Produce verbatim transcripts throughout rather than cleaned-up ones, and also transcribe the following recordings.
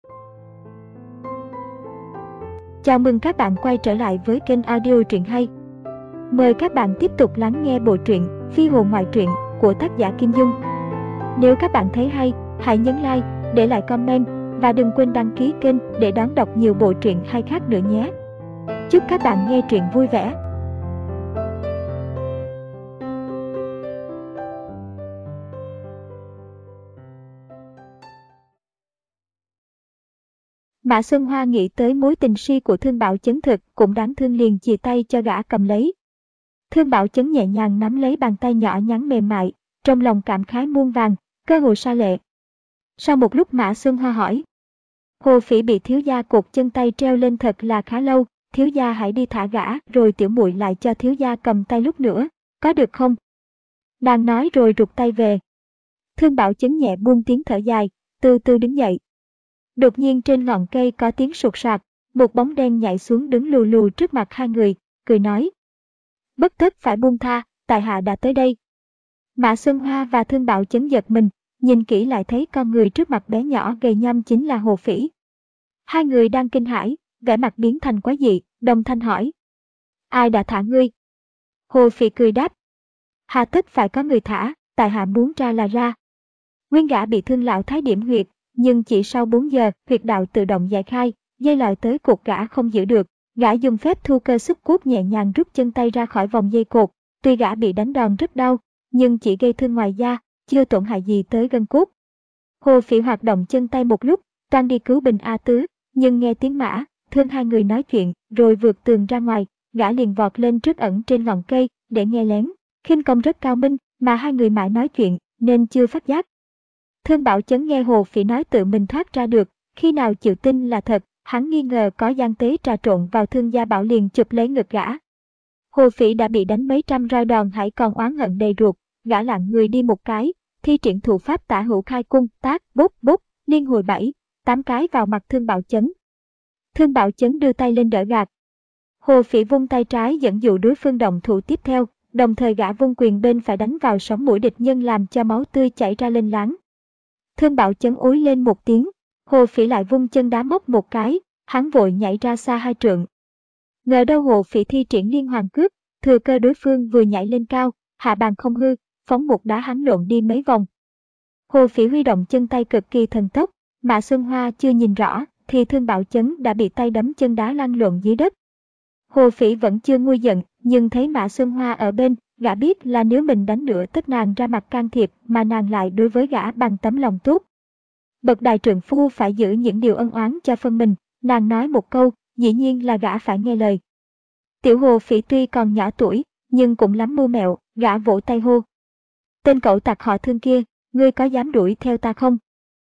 Chào mừng các bạn quay trở lại với kênh audio truyện hay. Mời các bạn tiếp tục lắng nghe bộ truyện Phi hồn ngoại truyện của tác giả Kim Dung. Nếu các bạn thấy hay, hãy nhấn like, để lại comment và đừng quên đăng ký kênh để đón đọc nhiều bộ truyện hay khác nữa nhé. Chúc các bạn nghe truyện vui vẻ. Mã Xuân Hoa nghĩ tới mối tình si của Thương Bảo Chấn thực cũng đáng thương, liền chìa tay cho gã cầm lấy. Thương Bảo Chấn nhẹ nhàng nắm lấy bàn tay nhỏ nhắn mềm mại, trong lòng cảm khái muôn vàn, cơ hồ sa lệ. Sau một lúc Mã Xuân Hoa hỏi: Hồ Phỉ bị thiếu gia cột chân tay treo lên thật là khá lâu, thiếu gia hãy đi thả gã, rồi tiểu muội lại cho thiếu gia cầm tay lúc nữa, có được không? Nàng nói rồi rụt tay về. Thương Bảo Chấn nhẹ buông tiếng thở dài, từ từ đứng dậy. Đột nhiên trên ngọn cây có tiếng sụt sạt, một bóng đen nhảy xuống đứng lù lù trước mặt hai người, cười nói: Bất tất phải buông tha, tại hạ đã tới đây. Mã Xuân Hoa và Thương Bảo Chấn giật mình, nhìn kỹ lại thấy con người trước mặt bé nhỏ gầy nhăm chính là Hồ Phỉ. Hai người đang kinh hãi, vẻ mặt biến thành quái dị, đồng thanh hỏi: Ai đã thả ngươi? Hồ Phỉ cười đáp: Hà tất phải có người thả, tại hạ muốn ra là ra. Nguyên gã bị thương lão thái điểm huyệt, nhưng chỉ sau bốn giờ huyệt đạo tự động giải khai, dây lòi tới cột gã không giữ được. Gã dùng phép thu cơ xúc cốt nhẹ nhàng rút chân tay ra khỏi vòng dây cột. Tuy gã bị đánh đòn rất đau, nhưng chỉ gây thương ngoài da, chưa tổn hại gì tới gân cốt. Hồ Phỉ hoạt động chân tay một lúc, toan đi cứu Bình A Tứ, nhưng nghe tiếng Mã, Thương hai người nói chuyện, rồi vượt tường ra ngoài, gã liền vọt lên trước ẩn trên ngọn cây để nghe lén. Khinh công rất cao minh, mà hai người mãi nói chuyện nên chưa phát giác. Thương Bảo Chấn nghe Hồ Phỉ nói tự mình thoát ra được, khi nào chịu tin là thật, hắn nghi ngờ có gian tế trà trộn vào Thương gia bảo, liền chụp lấy ngực gã. Hồ Phỉ đã bị đánh mấy trăm roi đòn, hãy còn oán hận đầy ruột, gã lặng người đi một cái, thi triển thủ pháp tả hữu khai cung, tác, bút, bút, liên hồi bảy, tám cái vào mặt Thương Bảo Chấn. Thương Bảo Chấn đưa tay lên đỡ gạt. Hồ Phỉ vung tay trái dẫn dụ đối phương động thủ tiếp theo, đồng thời gã vung quyền bên phải đánh vào sống mũi địch nhân làm cho máu tươi chảy ra lên láng. Thương Bảo Chấn ối lên một tiếng, Hồ Phỉ lại vung chân đá móc một cái, hắn vội nhảy ra xa hai trượng. Ngờ đâu Hồ Phỉ thi triển liên hoàn cước, thừa cơ đối phương vừa nhảy lên cao, hạ bàn không hư, phóng một đá hắn lộn đi mấy vòng. Hồ Phỉ huy động chân tay cực kỳ thần tốc, Mã Xuân Hoa chưa nhìn rõ thì Thương Bảo Chấn đã bị tay đấm chân đá lăn lộn dưới đất. Hồ Phỉ vẫn chưa nguôi giận, nhưng thấy Mã Xuân Hoa ở bên, gã biết là nếu mình đánh nữa tất nàng ra mặt can thiệp, mà nàng lại đối với gã bằng tấm lòng tốt. Bậc đại trượng phu phải giữ những điều ân oán cho phân mình, nàng nói một câu, dĩ nhiên là gã phải nghe lời. Tiểu Hồ Phỉ tuy còn nhỏ tuổi, nhưng cũng lắm mưu mẹo, gã vỗ tay hô: Tên cậu tặc họ Thương kia, ngươi có dám đuổi theo ta không?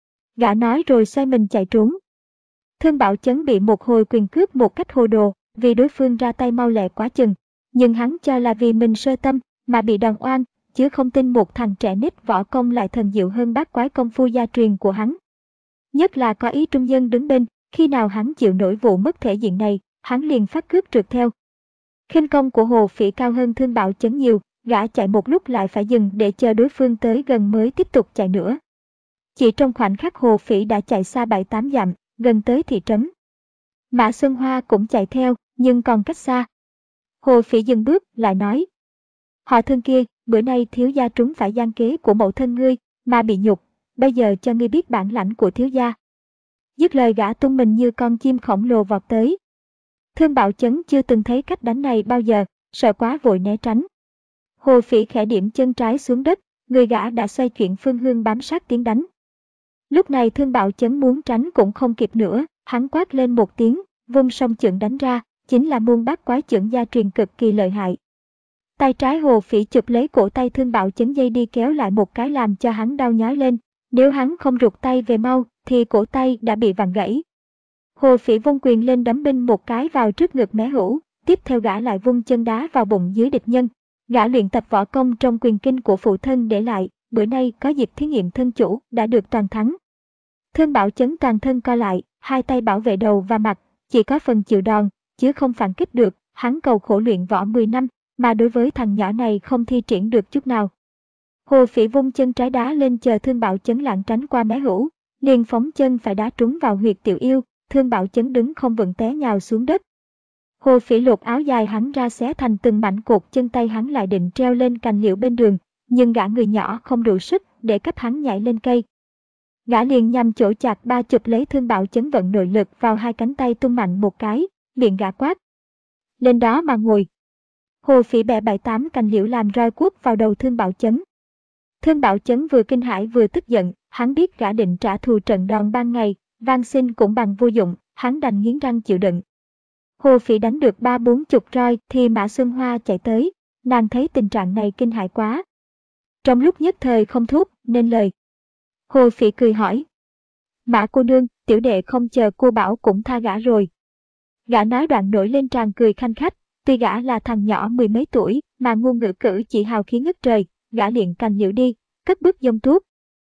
Gã nói rồi xoay mình chạy trốn. Thương Bảo Chấn bị một hồi quyền cướp một cách hồ đồ, vì đối phương ra tay mau lẹ quá chừng, nhưng hắn cho là vì mình sơ tâm mà bị đòn oan, chứ không tin một thằng trẻ nít võ công lại thần diệu hơn bát quái công phu gia truyền của hắn. Nhất là có ý trung dân đứng bên, khi nào hắn chịu nổi vụ mất thể diện này, hắn liền phát cước trượt theo. Khinh công của Hồ Phỉ cao hơn Thương Bảo Chấn nhiều, gã chạy một lúc lại phải dừng để chờ đối phương tới gần mới tiếp tục chạy nữa. Chỉ trong khoảnh khắc Hồ Phỉ đã chạy xa bảy tám dặm, gần tới thị trấn. Mã Xuân Hoa cũng chạy theo, nhưng còn cách xa. Hồ Phỉ dừng bước, lại nói: Họ Thương kia, bữa nay thiếu gia trúng phải gian kế của mẫu thân ngươi, mà bị nhục, bây giờ cho ngươi biết bản lãnh của thiếu gia. Dứt lời gã tung mình như con chim khổng lồ vọt tới. Thương Bảo Chấn chưa từng thấy cách đánh này bao giờ, sợ quá vội né tránh. Hồ Phỉ khẽ điểm chân trái xuống đất, người gã đã xoay chuyển phương hướng bám sát tiếng đánh. Lúc này Thương Bảo Chấn muốn tránh cũng không kịp nữa, hắn quát lên một tiếng, vung song chưởng đánh ra, chính là môn bát quái chưởng gia truyền cực kỳ lợi hại. Tay trái Hồ Phỉ chụp lấy cổ tay Thương Bảo Chấn, dây đi kéo lại một cái làm cho hắn đau nhói lên, nếu hắn không rụt tay về mau thì cổ tay đã bị vặn gãy. Hồ Phỉ vung quyền lên đấm binh một cái vào trước ngực mé hữu, tiếp theo gã lại vung chân đá vào bụng dưới địch nhân. Gã luyện tập võ công trong quyền kinh của phụ thân để lại, bữa nay có dịp thí nghiệm thân chủ, đã được toàn thắng. Thương Bảo Chấn toàn thân co lại, hai tay bảo vệ đầu và mặt, chỉ có phần chịu đòn, chứ không phản kích được. Hắn cầu khổ luyện võ mười năm, mà đối với thằng nhỏ này không thi triển được chút nào. Hồ Phỉ vung chân trái đá lên chờ Thương Bảo Chấn lảng tránh qua mé hữu, liền phóng chân phải đá trúng vào huyệt Tiểu Yêu, Thương Bảo Chấn đứng không vững té nhào xuống đất. Hồ Phỉ lột áo dài hắn ra xé thành từng mảnh, cột chân tay hắn lại định treo lên cành liễu bên đường, nhưng gã người nhỏ không đủ sức để cấp hắn nhảy lên cây. Gã liền nhằm chỗ chạc ba chụp lấy Thương Bảo Chấn, vận nội lực vào hai cánh tay tung mạnh một cái, miệng gã quát: lên đó mà ngồi. Hồ Phỉ bẻ bảy tám cành liễu làm roi cuốc vào đầu Thương Bảo Chấn. Thương Bảo Chấn vừa kinh hãi vừa tức giận, hắn biết gã định trả thù trận đòn ban ngày, van xin cũng bằng vô dụng, hắn đành nghiến răng chịu đựng. Hồ Phỉ đánh được ba bốn chục roi thì Mã Xuân Hoa chạy tới, nàng thấy tình trạng này kinh hãi quá. Trong lúc nhất thời không thốt nên lời. Hồ Phỉ cười hỏi: Mã cô nương, tiểu đệ không chờ cô bảo cũng tha gã rồi. Gã nói đoạn nổi lên tràn cười khanh khách, tuy gã là thằng nhỏ mười mấy tuổi mà ngôn ngữ cử chỉ hào khí ngất trời, gã liền cành liễu đi, cất bước dông tuốt.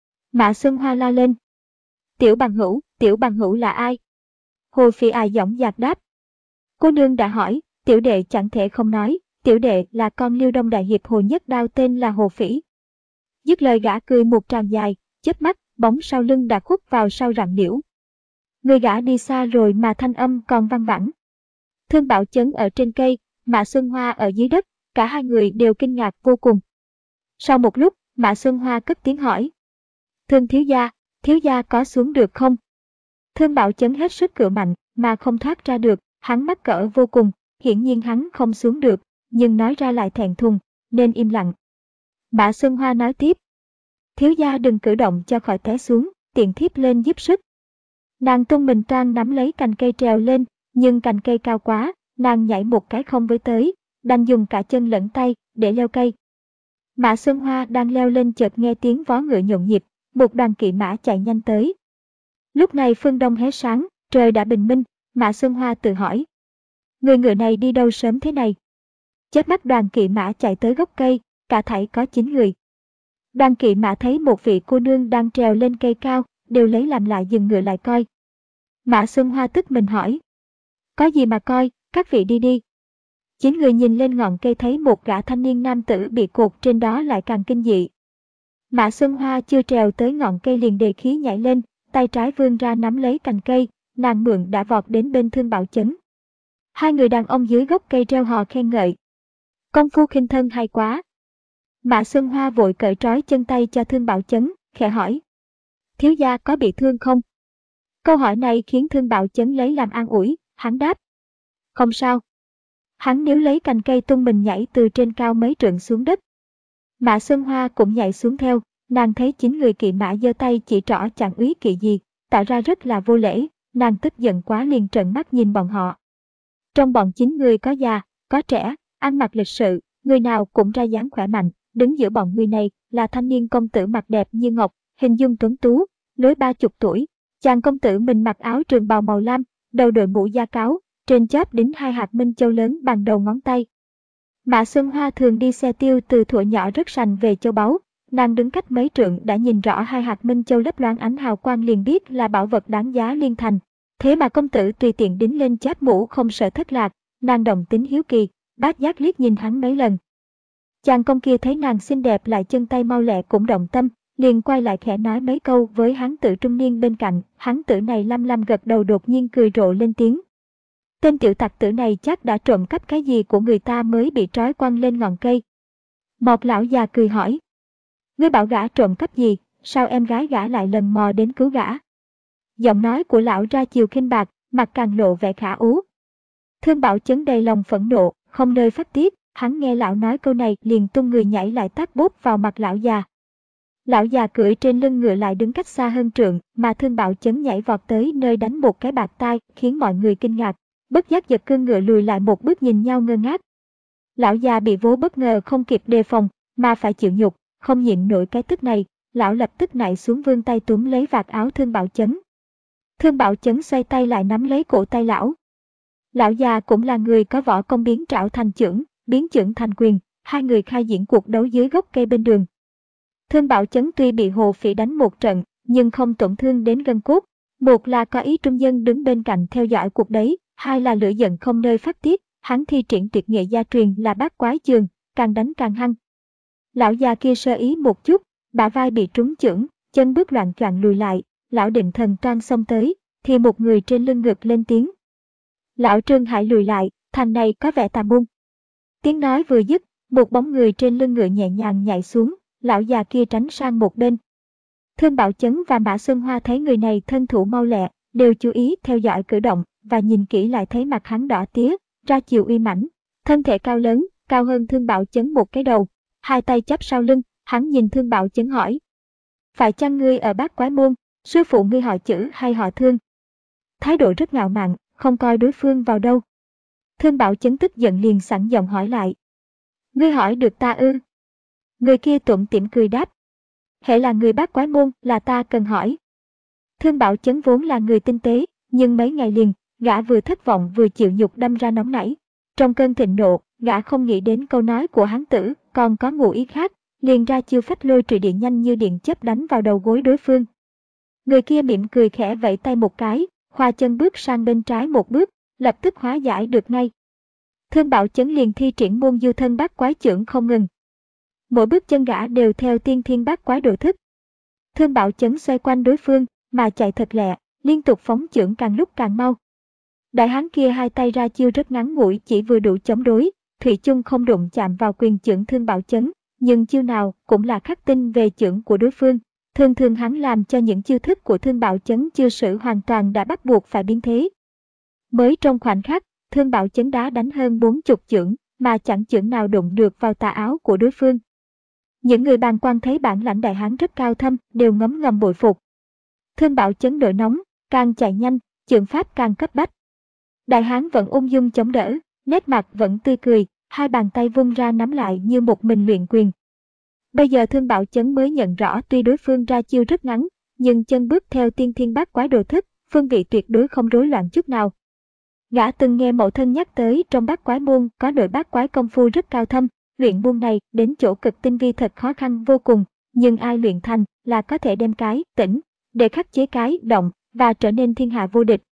Mã Xuân Hoa la lên: tiểu bằng hữu, tiểu bằng hữu là ai? Hồ Phỉ ai giọng dạc đáp: cô nương đã hỏi, tiểu đệ chẳng thể không nói, tiểu đệ là con Liêu Đông đại hiệp Hồ Nhất Đao, tên là Hồ Phỉ. Dứt lời gã cười một tràng dài, chớp mắt, bóng sau lưng đã khuất vào sau rặng liễu. Người gã đi xa rồi mà thanh âm còn văng vẳng. Thương Bảo Chấn ở trên cây, Mã Xuân Hoa ở dưới đất, cả hai người đều kinh ngạc vô cùng. Sau một lúc, Mã Xuân Hoa cất tiếng hỏi: Thương thiếu gia, thiếu gia có xuống được không? Thương Bảo Chấn hết sức cựa mạnh mà không thoát ra được, hắn mắc cỡ vô cùng, hiển nhiên hắn không xuống được, nhưng nói ra lại thẹn thùng, nên im lặng. Mã Xuân Hoa nói tiếp: thiếu gia đừng cử động cho khỏi té xuống, tiện thiếp lên giúp sức. Nàng tung mình toan nắm lấy cành cây trèo lên, nhưng cành cây cao quá, nàng nhảy một cái không với tới, đành dùng cả chân lẫn tay để leo cây. Mã Xuân Hoa đang leo lên chợt nghe tiếng vó ngựa nhộn nhịp, một đoàn kỵ mã chạy nhanh tới. Lúc này phương đông hé sáng, trời đã bình minh, Mã Xuân Hoa tự hỏi: người ngựa này đi đâu sớm thế này? Chớp mắt đoàn kỵ mã chạy tới gốc cây, cả thảy có chín người. Đoàn kỵ mã thấy một vị cô nương đang trèo lên cây cao, đều lấy làm lạ dừng ngựa lại coi. Mã Xuân Hoa tức mình hỏi: có gì mà coi, các vị đi đi. Chín người nhìn lên ngọn cây thấy một gã thanh niên nam tử bị cột trên đó lại càng kinh dị. Mã Xuân Hoa chưa trèo tới ngọn cây liền đề khí nhảy lên, tay trái vươn ra nắm lấy cành cây, nàng mượn đã vọt đến bên Thương Bảo Chấn. Hai người đàn ông dưới gốc cây reo hò khen ngợi: công phu khinh thân hay quá. Mã Xuân Hoa vội cởi trói chân tay cho Thương Bảo Chấn, khẽ hỏi: thiếu gia có bị thương không? Câu hỏi này khiến Thương Bảo Chấn lấy làm an ủi, hắn đáp: không sao. Hắn níu lấy cành cây tung mình nhảy từ trên cao mấy trượng xuống đất. Mã Xuân Hoa cũng nhảy xuống theo, nàng thấy chín người kỵ mã giơ tay chỉ trỏ chẳng úy kỵ gì, tỏ ra rất là vô lễ, nàng tức giận quá liền trợn mắt nhìn bọn họ. Trong bọn chín người có già, có trẻ, ăn mặc lịch sự, người nào cũng ra dáng khỏe mạnh, đứng giữa bọn người này là thanh niên công tử mặt đẹp như ngọc, hình dung tuấn tú, lối ba chục tuổi. Chàng công tử mình mặc áo trường bào màu lam, đầu đội mũ da cáo, trên chóp đính hai hạt minh châu lớn bằng đầu ngón tay. Mã Xuân Hoa thường đi xe tiêu từ thuở nhỏ rất sành về châu báu, nàng đứng cách mấy trượng đã nhìn rõ hai hạt minh châu lấp loáng ánh hào quang liền biết là bảo vật đáng giá liên thành. Thế mà công tử tùy tiện đính lên chóp mũ không sợ thất lạc, nàng đồng tính hiếu kỳ, bát giác liếc nhìn hắn mấy lần. Chàng công kia thấy nàng xinh đẹp lại chân tay mau lẹ cũng động tâm, liền quay lại khẽ nói mấy câu với hán tử trung niên bên cạnh. Hán tử này lăm lăm gật đầu, đột nhiên cười rộ lên tiếng: tên tiểu tặc tử này chắc đã trộm cắp cái gì của người ta mới bị trói quăng lên ngọn cây. Một lão già cười hỏi: ngươi bảo gã trộm cắp gì, sao em gái gã lại lần mò đến cứu gã? Giọng nói của lão ra chiều khinh bạc, mặt càng lộ vẻ khả ú. Thương Bảo Chấn đầy lòng phẫn nộ, không nơi phát tiết, hắn nghe lão nói câu này liền tung người nhảy lại tát bốp vào mặt lão già. Lão già cưỡi trên lưng ngựa lại đứng cách xa hơn trượng, mà Thương Bảo Chấn nhảy vọt tới nơi đánh một cái bạt tai, khiến mọi người kinh ngạc, bất giác giật cương ngựa lùi lại một bước nhìn nhau ngơ ngác. Lão già bị vố bất ngờ không kịp đề phòng, mà phải chịu nhục, không nhịn nổi cái tức này, lão lập tức nại xuống vươn tay túm lấy vạt áo Thương Bảo Chấn. Thương Bảo Chấn xoay tay lại nắm lấy cổ tay lão. Lão già cũng là người có võ công biến trảo thành chưởng, biến chưởng thành quyền, hai người khai diễn cuộc đấu dưới gốc cây bên đường. Thương Bảo Chấn tuy bị Hồ Phỉ đánh một trận, nhưng không tổn thương đến gân cốt. Một là có ý trung dân đứng bên cạnh theo dõi cuộc đấy, hai là lửa giận không nơi phát tiết, hắn thi triển tuyệt nghệ gia truyền là bát quái trường, càng đánh càng hăng. Lão già kia sơ ý một chút, bả vai bị trúng chưởng, chân bước loạn choạng lùi lại, lão định thần toan xông tới, thì một người trên lưng ngực lên tiếng. Lão Trương hãy lùi lại, thằng này có vẻ tà môn. Tiếng nói vừa dứt, một bóng người trên lưng ngựa nhẹ nhàng nhảy xuống, lão già kia tránh sang một bên. Thương Bảo Chấn và Mã Xuân Hoa thấy người này thân thủ mau lẹ, đều chú ý theo dõi cử động, và nhìn kỹ lại thấy mặt hắn đỏ tía, ra chiều uy mãnh, thân thể cao lớn, cao hơn Thương Bảo Chấn một cái đầu, hai tay chắp sau lưng, hắn nhìn Thương Bảo Chấn hỏi. Phải chăng ngươi ở Bát Quái Môn, sư phụ ngươi họ Chử hay họ Thương? Thái độ rất ngạo mạn, không coi đối phương vào đâu. Thương Bảo Chấn tức giận liền sẵn giọng hỏi lại. Ngươi hỏi được ta ư? Người kia tủm tỉm cười đáp. Hễ là người Bát Quái Môn là ta cần hỏi. Thương Bảo Chấn vốn là người tinh tế, nhưng mấy ngày liền, gã vừa thất vọng vừa chịu nhục đâm ra nóng nảy. Trong cơn thịnh nộ, gã không nghĩ đến câu nói của hán tử, còn có ngụ ý khác, liền ra chiêu phách lôi trì điện nhanh như điện chớp đánh vào đầu gối đối phương. Người kia mỉm cười khẽ vẫy tay một cái, khoa chân bước sang bên trái một bước, lập tức hóa giải được ngay. Thương Bảo Chấn liền thi triển môn du thân bát quái chưởng không ngừng. Mỗi bước chân gã đều theo tiên thiên bát quái độ thức. Thương Bảo Chấn xoay quanh đối phương, mà chạy thật lẹ, liên tục phóng chưởng càng lúc càng mau. Đại hán kia hai tay ra chiêu rất ngắn ngủi chỉ vừa đủ chống đối, thủy chung không đụng chạm vào quyền chưởng Thương Bảo Chấn, nhưng chiêu nào cũng là khắc tinh về chưởng của đối phương. Thường thường hắn làm cho những chiêu thức của Thương Bảo Chấn chưa sử hoàn toàn đã bắt buộc phải biến thế. Mới trong khoảnh khắc, Thương Bảo Chấn đã đánh hơn bốn chục chưởng, mà chẳng chưởng nào đụng được vào tà áo của đối phương. Những người bàng quan thấy bản lãnh đại hán rất cao thâm, đều ngấm ngầm bội phục. Thương Bảo Chấn nổi nóng, càng chạy nhanh, chưởng pháp càng cấp bách. Đại hán vẫn ung dung chống đỡ, nét mặt vẫn tươi cười, hai bàn tay vung ra nắm lại như một mình luyện quyền. Bây giờ Thương Bảo Chấn mới nhận rõ tuy đối phương ra chiêu rất ngắn, nhưng chân bước theo tiên thiên bát quái đồ thức, phương vị tuyệt đối không rối loạn chút nào. Gã từng nghe mẫu thân nhắc tới trong bát quái môn có đội bát quái công phu rất cao thâm, luyện môn này đến chỗ cực tinh vi thật khó khăn vô cùng, nhưng ai luyện thành là có thể đem cái tỉnh để khắc chế cái động và trở nên thiên hạ vô địch.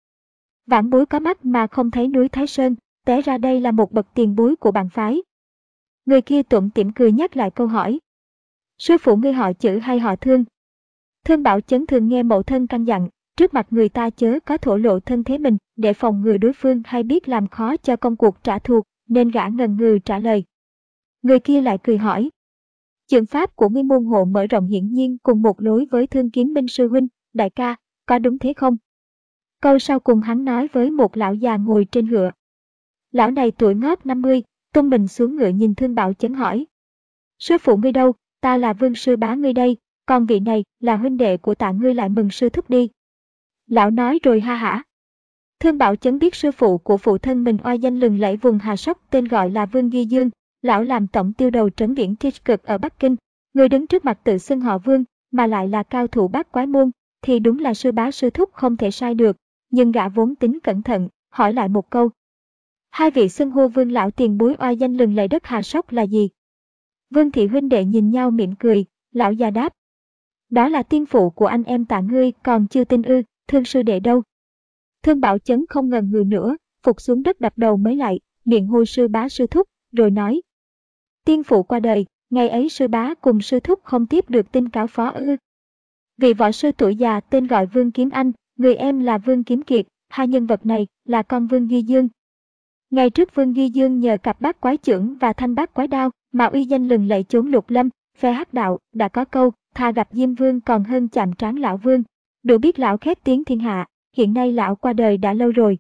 Vãn bối có mắt mà không thấy núi Thái Sơn, té ra đây là một bậc tiền bối của bản phái. Người kia tủm tỉm cười nhắc lại câu hỏi. Sư phụ ngươi họ Chử hay họ Thương? Thương Bảo Chấn thường nghe mẫu thân căn dặn, trước mặt người ta chớ có thổ lộ thân thế mình, để phòng ngừa đối phương hay biết làm khó cho công cuộc trả thù, nên gã ngần ngừ trả lời. Người kia lại cười hỏi. Chưởng pháp của ngươi môn hộ mở rộng hiển nhiên cùng một lối với Thương Kiếm Minh sư huynh, đại ca, có đúng thế không? Câu sau cùng hắn nói với một lão già ngồi trên ngựa. Lão này tuổi ngót năm mươi, tung mình xuống ngựa nhìn Thương Bảo Chấn hỏi. Sư phụ ngươi đâu, ta là Vương sư bá ngươi đây, còn vị này là huynh đệ của Tạ ngươi lại mừng sư thúc đi. Lão nói rồi ha hả. Thương Bảo Chấn biết sư phụ của phụ thân mình oai danh lừng lẫy vùng Hà Sóc tên gọi là Vương Ghi Dương, lão làm tổng tiêu đầu trấn viễn Thiết Cực ở Bắc Kinh, người đứng trước mặt tự xưng họ Vương, mà lại là cao thủ bát quái môn, thì đúng là sư bá sư thúc không thể sai được, nhưng gã vốn tính cẩn thận, hỏi lại một câu. Hai vị xưng hô Vương lão tiền bối oai danh lừng lẫy đất Hà Sóc là gì? Vương thị huynh đệ nhìn nhau mỉm cười, lão già đáp. Đó là tiên phụ của anh em Tạ ngươi, còn chưa tin ư, Thương sư đệ đâu? Thương Bảo Chấn không ngần ngừ nữa, phục xuống đất đập đầu mới lại, miệng hô sư bá sư thúc, rồi nói. Tiên phụ qua đời, ngày ấy sư bá cùng sư thúc không tiếp được tin cáo phó ư. Vị võ sư tuổi già tên gọi Vương Kiếm Anh, người em là Vương Kiếm Kiệt, hai nhân vật này là con Vương Ghi Dương. Ngày trước Vương Ghi Dương nhờ cặp bát quái chưởng và thanh bát quái đao mà uy danh lừng lẫy chốn lục lâm, phe hắc đạo đã có câu thà gặp Diêm Vương còn hơn chạm trán lão Vương, đủ biết lão khét tiếng thiên hạ. Hiện nay lão qua đời đã lâu rồi.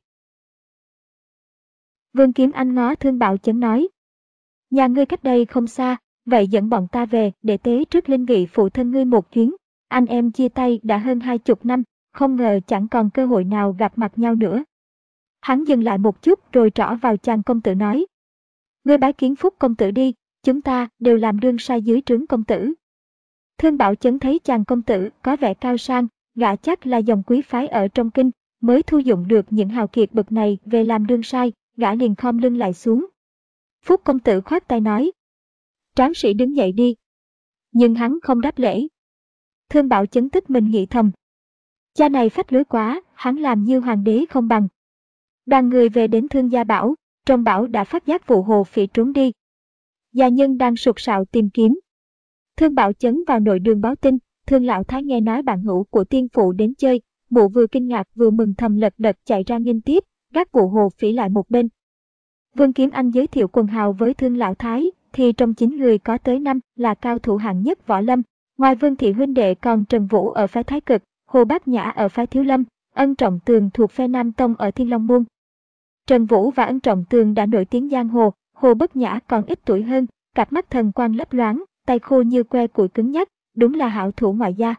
Vương Kiếm Anh ngó Thương Bảo Chấn nói. Nhà ngươi cách đây không xa, vậy dẫn bọn ta về để tế trước linh vị phụ thân ngươi một chuyến. Anh em chia tay đã hơn hai chục năm, không ngờ chẳng còn cơ hội nào gặp mặt nhau nữa. Hắn dừng lại một chút rồi trỏ vào chàng công tử nói. Ngươi bái kiến Phúc công tử đi, chúng ta đều làm đương sai dưới trướng công tử. Thương Bảo Chấn thấy chàng công tử có vẻ cao sang, gã chắc là dòng quý phái ở trong kinh, mới thu dụng được những hào kiệt bậc này về làm đương sai, gã liền khom lưng lại xuống. Phúc công tử khoát tay nói. Tráng sĩ đứng dậy đi. Nhưng hắn không đáp lễ. Thương Bảo Chấn tức mình nghĩ thầm. Cha này phách lối quá, hắn làm như hoàng đế không bằng. Đoàn người về đến Thương Gia Bảo, trong bảo đã phát giác vụ hồ phỉ trốn đi. Gia nhân đang sục sạo tìm kiếm. Thương Bảo Chấn vào nội đường báo tin, Thương lão thái nghe nói bạn hữu của tiên phụ đến chơi, mụ vừa kinh ngạc vừa mừng thầm lật đật chạy ra nghênh tiếp, gác vụ Hồ Phỉ lại một bên. Vương Kiếm Anh giới thiệu quần hào với Thương lão thái, thì trong chín người có tới năm là cao thủ hạng nhất võ lâm. Ngoài Vương thị huynh đệ còn Trần Vũ ở phái Thái Cực, Hồ Bát Nhã ở phái Thiếu Lâm, Ân Trọng Tường thuộc phe Nam Tông ở Thiên Long Môn. Trần Vũ và Ân Trọng Tường đã nổi tiếng giang hồ, Hồ Bát Nhã còn ít tuổi hơn, cặp mắt thần quang lấp loáng, tay khô như que củi cứng nhắc, đúng là hảo thủ ngoại gia.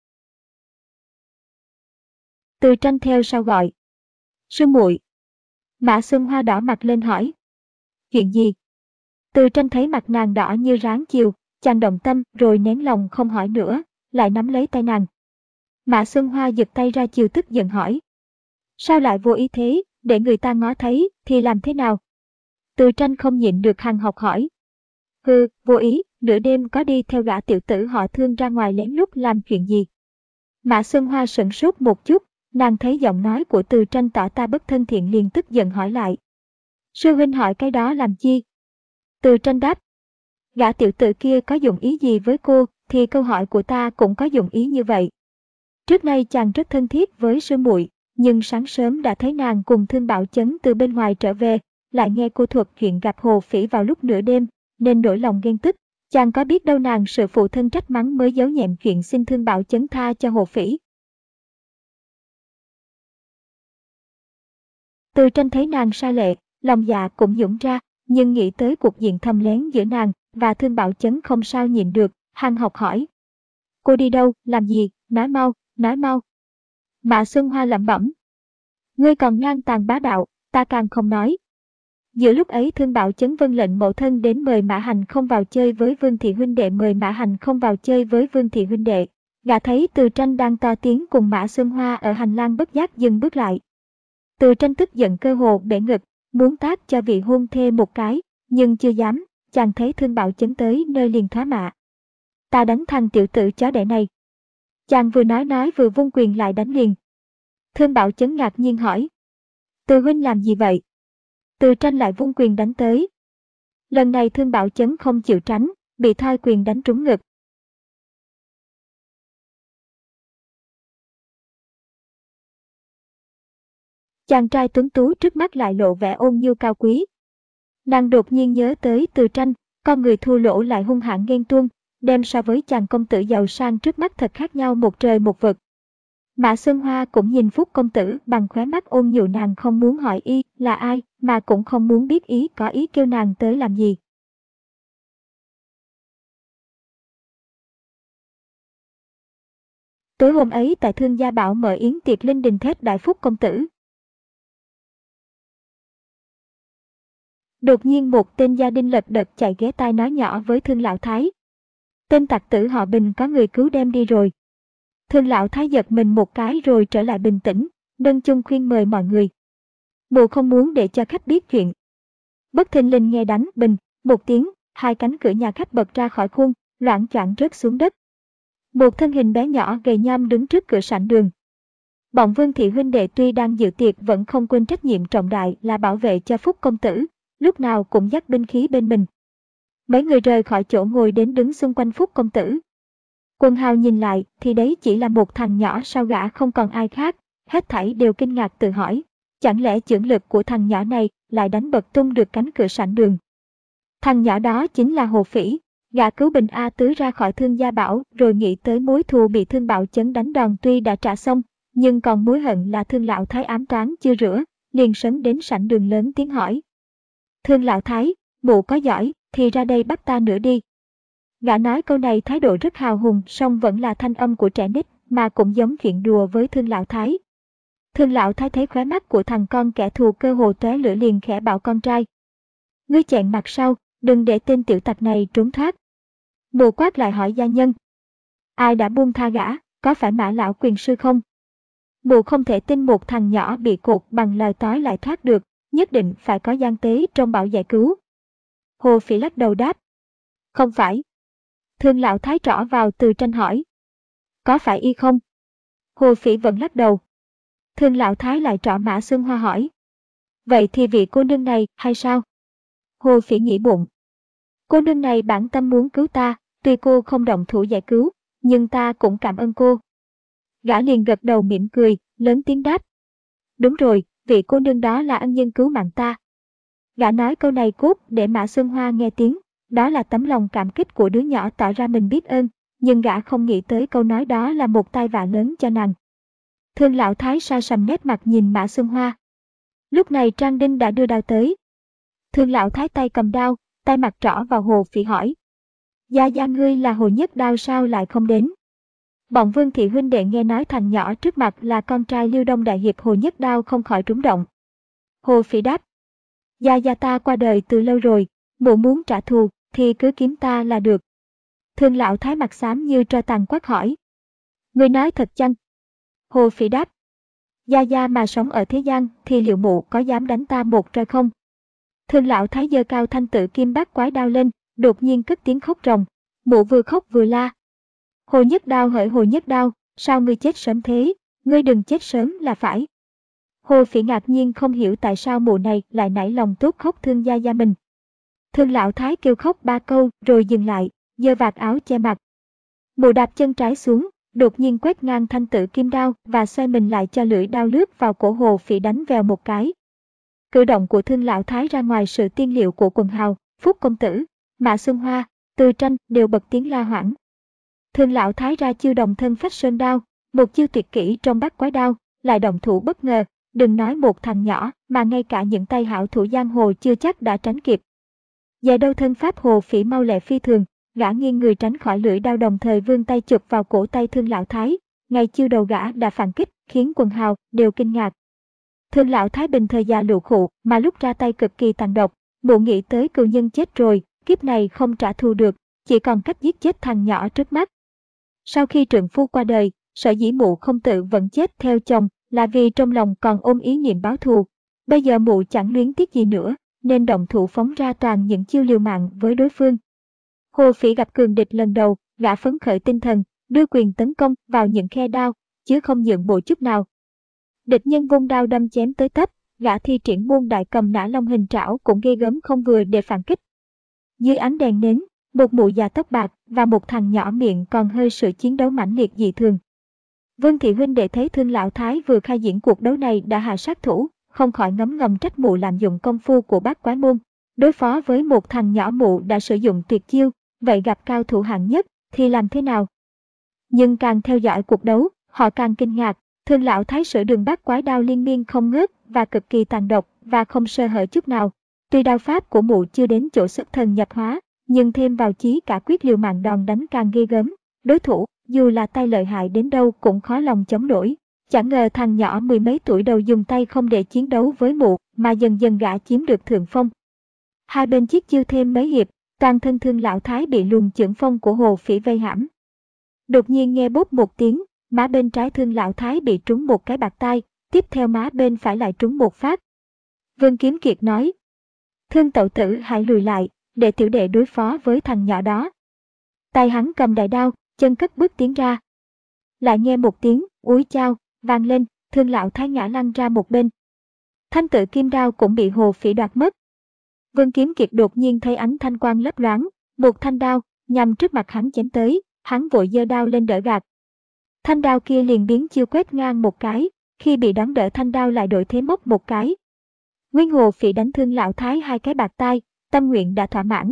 Từ Tranh theo sau gọi. Sư muội. Mã Xuân Hoa đỏ mặt lên hỏi. Chuyện gì? Từ Tranh thấy mặt nàng đỏ như ráng chiều, chàng động tâm rồi nén lòng không hỏi nữa, lại nắm lấy tay nàng. Mã Xuân Hoa giật tay ra chiều tức giận hỏi. Sao lại vô ý thế, để người ta ngó thấy thì làm thế nào? Từ Tranh không nhịn được hằn học hỏi. Hừ, vô ý, nửa đêm có đi theo gã tiểu tử họ Thương ra ngoài lén lút làm chuyện gì? Mã Xuân Hoa sửng sốt một chút, nàng thấy giọng nói của Từ Tranh tỏ ta bất thân thiện liền tức giận hỏi lại. Sư huynh hỏi cái đó làm chi? Từ Tranh đáp. Gã tiểu tử kia có dụng ý gì với cô, thì câu hỏi của ta cũng có dụng ý như vậy. Trước nay chàng rất thân thiết với sư muội, nhưng sáng sớm đã thấy nàng cùng Thương Bảo Chấn từ bên ngoài trở về, lại nghe cô thuật chuyện gặp Hồ Phỉ vào lúc nửa đêm, nên nổi lòng ghen tức. Chàng có biết đâu nàng sự phụ thân trách mắng mới giấu nhẹm chuyện xin Thương Bảo Chấn tha cho Hồ Phỉ. Từ Tranh thấy nàng sa lệ, lòng dạ cũng dũng ra, nhưng nghĩ tới cuộc diện thầm lén giữa nàng và Thương Bảo Chấn không sao nhịn được, hăng học hỏi. Cô đi đâu, làm gì, nói mau, nói mau. Mã Xuân Hoa lẩm bẩm. Ngươi còn ngang tàn bá đạo, ta càng không nói. Giữa lúc ấy Thương Bảo Chấn vâng lệnh mẫu thân đến mời Mã Hành không vào chơi với Vương thị huynh đệ mời Mã Hành không vào chơi với Vương thị huynh đệ. Gã thấy Từ Tranh đang to tiếng cùng Mã Xuân Hoa ở hành lang bất giác dừng bước lại. Từ Tranh tức giận cơ hồ bể ngực, muốn tát cho vị hôn thê một cái, nhưng chưa dám, chàng thấy Thương Bảo Chấn tới nơi liền thoá mạ. Ta đánh thằng tiểu tử chó đẻ này. Chàng vừa nói nói vừa vung quyền lại đánh liền. Thương Bảo Chấn ngạc nhiên hỏi. Từ huynh làm gì vậy? Từ Tranh lại vung quyền đánh tới. Lần này Thương Bảo Chấn không chịu tránh, bị thoi quyền đánh trúng ngực. Chàng trai tuấn tú trước mắt lại lộ vẻ ôn nhu cao quý. Nàng đột nhiên nhớ tới Từ Tranh, con người thua lỗ lại hung hãn ghen tuông, đem so với chàng công tử giàu sang trước mắt thật khác nhau một trời một vực. Mã Xuân Hoa cũng nhìn Phúc công tử bằng khóe mắt ôn nhu, nàng không muốn hỏi y là ai, mà cũng không muốn biết ý có ý kêu nàng tới làm gì. Tối hôm ấy tại Thương Gia Bảo mở yến tiệc linh đình thết đại Phúc công tử. Đột nhiên một tên gia đình lật đật chạy ghé tai nói nhỏ với Thương lão thái. Tên tặc tử họ Bình có người cứu đem đi rồi. Thương lão thái giật mình một cái rồi trở lại bình tĩnh, nâng chung khuyên mời mọi người. Mụ không muốn để cho khách biết chuyện. Bất thình lình nghe đánh bình, một tiếng, hai cánh cửa nhà khách bật ra khỏi khuôn, loảng choạng rớt xuống đất. Một thân hình bé nhỏ gầy nhom đứng trước cửa sảnh đường. Bọn Vương thị huynh đệ tuy đang dự tiệc vẫn không quên trách nhiệm trọng đại là bảo vệ cho Phúc công tử, lúc nào cũng dắt binh khí bên mình. Mấy người rời khỏi chỗ ngồi đến đứng xung quanh Phúc công tử. Quần hào nhìn lại thì đấy chỉ là một thằng nhỏ, sau gã không còn ai khác, hết thảy đều kinh ngạc tự hỏi, chẳng lẽ chưởng lực của thằng nhỏ này lại đánh bật tung được cánh cửa sảnh đường. Thằng nhỏ đó chính là Hồ Phỉ, gã cứu Bình A Tứ ra khỏi Thương Gia Bảo rồi nghĩ tới mối thù bị Thương Bảo Chấn đánh đòn tuy đã trả xong, nhưng còn mối hận là Thương lão thái ám toán chưa rửa, liền sấn đến sảnh đường lớn tiếng hỏi. Thương lão thái, mụ có giỏi thì ra đây bắt ta nữa đi. Gã nói câu này thái độ rất hào hùng, song vẫn là thanh âm của trẻ nít, mà cũng giống chuyện đùa với Thương lão thái. Thương lão thái thấy khóe mắt của thằng con kẻ thù cơ hồ tóe lửa liền khẽ bảo con trai. Ngươi chẹn mặt sau, đừng để tên tiểu tặc này trốn thoát. Mụ quát lại hỏi gia nhân. Ai đã buông tha gã, có phải Mã lão quyền sư không? Mụ không thể tin một thằng nhỏ bị cột bằng lời tói lại thoát được, nhất định phải có gian tế trong bảo giải cứu. Hồ Phỉ lắc đầu đáp. Không phải. Thương lão thái trỏ vào Từ Tranh hỏi. Có phải y không? Hồ Phỉ vẫn lắc đầu. Thương lão thái lại trỏ Mã Xuân Hoa hỏi. Vậy thì vị cô nương này hay sao? Hồ Phỉ nghĩ bụng. Cô nương này bản tâm muốn cứu ta, tuy cô không động thủ giải cứu, nhưng ta cũng cảm ơn cô. Gã liền gật đầu mỉm cười, lớn tiếng đáp. Đúng rồi, vị cô nương đó là ân nhân cứu mạng ta. Gã nói câu này cốt để Mã Xuân Hoa nghe tiếng, đó là tấm lòng cảm kích của đứa nhỏ tỏ ra mình biết ơn, nhưng gã không nghĩ tới câu nói đó là một tai vạ lớn cho nàng. Thương lão thái sa sầm nét mặt nhìn Mã Xuân Hoa. Lúc này Trang Đinh đã đưa đao tới. Thương lão thái tay cầm đao, tay mặt trỏ vào Hồ Phỉ hỏi. Gia gia ngươi là Hồ Nhất Đao sao lại không đến? Bọn Vương thị huynh đệ nghe nói thằng nhỏ trước mặt là con trai Liêu Đông đại hiệp Hồ Nhất Đao không khỏi rúng động. Hồ Phỉ đáp. Gia gia ta qua đời từ lâu rồi, mụ muốn trả thù thì cứ kiếm ta là được. Thương lão thái mặt xám như tro tàn quát hỏi. Ngươi nói thật chăng? Hồ Phỉ đáp. Gia gia mà sống ở thế gian thì liệu mụ có dám đánh ta một roi không? Thương lão thái giơ cao thanh tự kim bát quái đao lên, đột nhiên cất tiếng khóc ròng. Mụ vừa khóc vừa la. Hồ Nhất Đao hỡi Hồ Nhất Đao, sao ngươi chết sớm thế? Ngươi đừng chết sớm là phải. Hồ Phỉ ngạc nhiên không hiểu tại sao mụ này lại nảy lòng tốt khóc thương gia gia mình. Thương lão thái kêu khóc ba câu rồi dừng lại, giơ vạt áo che mặt. Mụ đạp chân trái xuống, đột nhiên quét ngang thanh tự kim đao và xoay mình lại cho lưỡi đao lướt vào cổ Hồ Phỉ đánh vèo một cái. Cử động của thương lão thái ra ngoài sự tiên liệu của quần hào, Phúc công tử, Mã Xuân Hoa, Từ Tranh đều bật tiếng la hoảng. Thương lão thái ra chiêu đồng thân phách sơn đao, một chiêu tuyệt kỹ trong bát quái đao, lại động thủ bất ngờ, đừng nói một thằng nhỏ mà ngay cả những tay hảo thủ giang hồ chưa chắc đã tránh kịp. Về đâu thân pháp Hồ Phỉ mau lẹ phi thường, gã nghiêng người tránh khỏi lưỡi đao đồng thời vươn tay chụp vào cổ tay thương lão thái, ngay chiêu đầu gã đã phản kích, khiến quần hào đều kinh ngạc. Thương lão thái bình thời già lụ khụ mà lúc ra tay cực kỳ tàn độc, mụ nghĩ tới cừu nhân chết rồi, kiếp này không trả thù được, chỉ còn cách giết chết thằng nhỏ trước mắt. Sau khi trượng phu qua đời, sở dĩ mụ không tự vẫn chết theo chồng là vì trong lòng còn ôm ý niệm báo thù. Bây giờ mụ chẳng luyến tiếc gì nữa, nên động thủ phóng ra toàn những chiêu liều mạng với đối phương. Hồ Phỉ gặp cường địch lần đầu, gã phấn khởi tinh thần, đưa quyền tấn công vào những khe đao, chứ không nhượng bộ chút nào. Địch nhân vung đao đâm chém tới tấp, gã thi triển môn đại cầm nã long hình trảo cũng ghê gớm không vừa để phản kích. Dưới ánh đèn nến, một mụ già tóc bạc và một thằng nhỏ miệng còn hơi sự chiến đấu mãnh liệt dị thường. Vương thị huynh đệ thấy thương lão thái vừa khai diễn cuộc đấu này đã hạ sát thủ, không khỏi ngấm ngầm trách mụ lạm dụng công phu của bát quái môn. Đối phó với một thằng nhỏ mụ đã sử dụng tuyệt chiêu, vậy gặp cao thủ hạng nhất thì làm thế nào? Nhưng càng theo dõi cuộc đấu, họ càng kinh ngạc. Thương lão thái sử đường bát quái đao liên miên không ngớt và cực kỳ tàn độc và không sơ hở chút nào. Tuy đao pháp của mụ chưa đến chỗ xuất thần nhập hóa, nhưng thêm vào chí cả quyết liều mạng đòn đánh càng ghê gớm. Đối thủ, dù là tay lợi hại đến đâu cũng khó lòng chống nổi. Chẳng ngờ thằng nhỏ mười mấy tuổi đầu dùng tay không để chiến đấu với mụ, mà dần dần gã chiếm được thượng phong. Hai bên chiết chiêu thêm mấy hiệp, toàn thân thương lão thái bị luồng chưởng phong của Hồ Phỉ vây hãm. Đột nhiên nghe bốp một tiếng, má bên trái thương lão thái bị trúng một cái bạt tai, tiếp theo má bên phải lại trúng một phát. Vương Kiếm Kiệt nói, Thương tẩu tử hãy lùi lại, để tiểu đệ đối phó với thằng nhỏ đó. Tay hắn cầm đại đao, chân cất bước tiến ra. Lại nghe một tiếng, úi chao, vang lên, thương lão thái ngã lăn ra một bên. Thanh tự kim đao cũng bị Hồ Phỉ đoạt mất. Vương Kiếm Kiệt đột nhiên thấy ánh thanh quang lấp loáng, một thanh đao, nhằm trước mặt hắn chém tới, hắn vội giơ đao lên đỡ gạt. Thanh đao kia liền biến chiêu quét ngang một cái, khi bị đón đỡ thanh đao lại đổi thế móc một cái. Nguyên Hồ Phỉ đánh thương lão thái hai cái bạt tai, tâm nguyện đã thỏa mãn.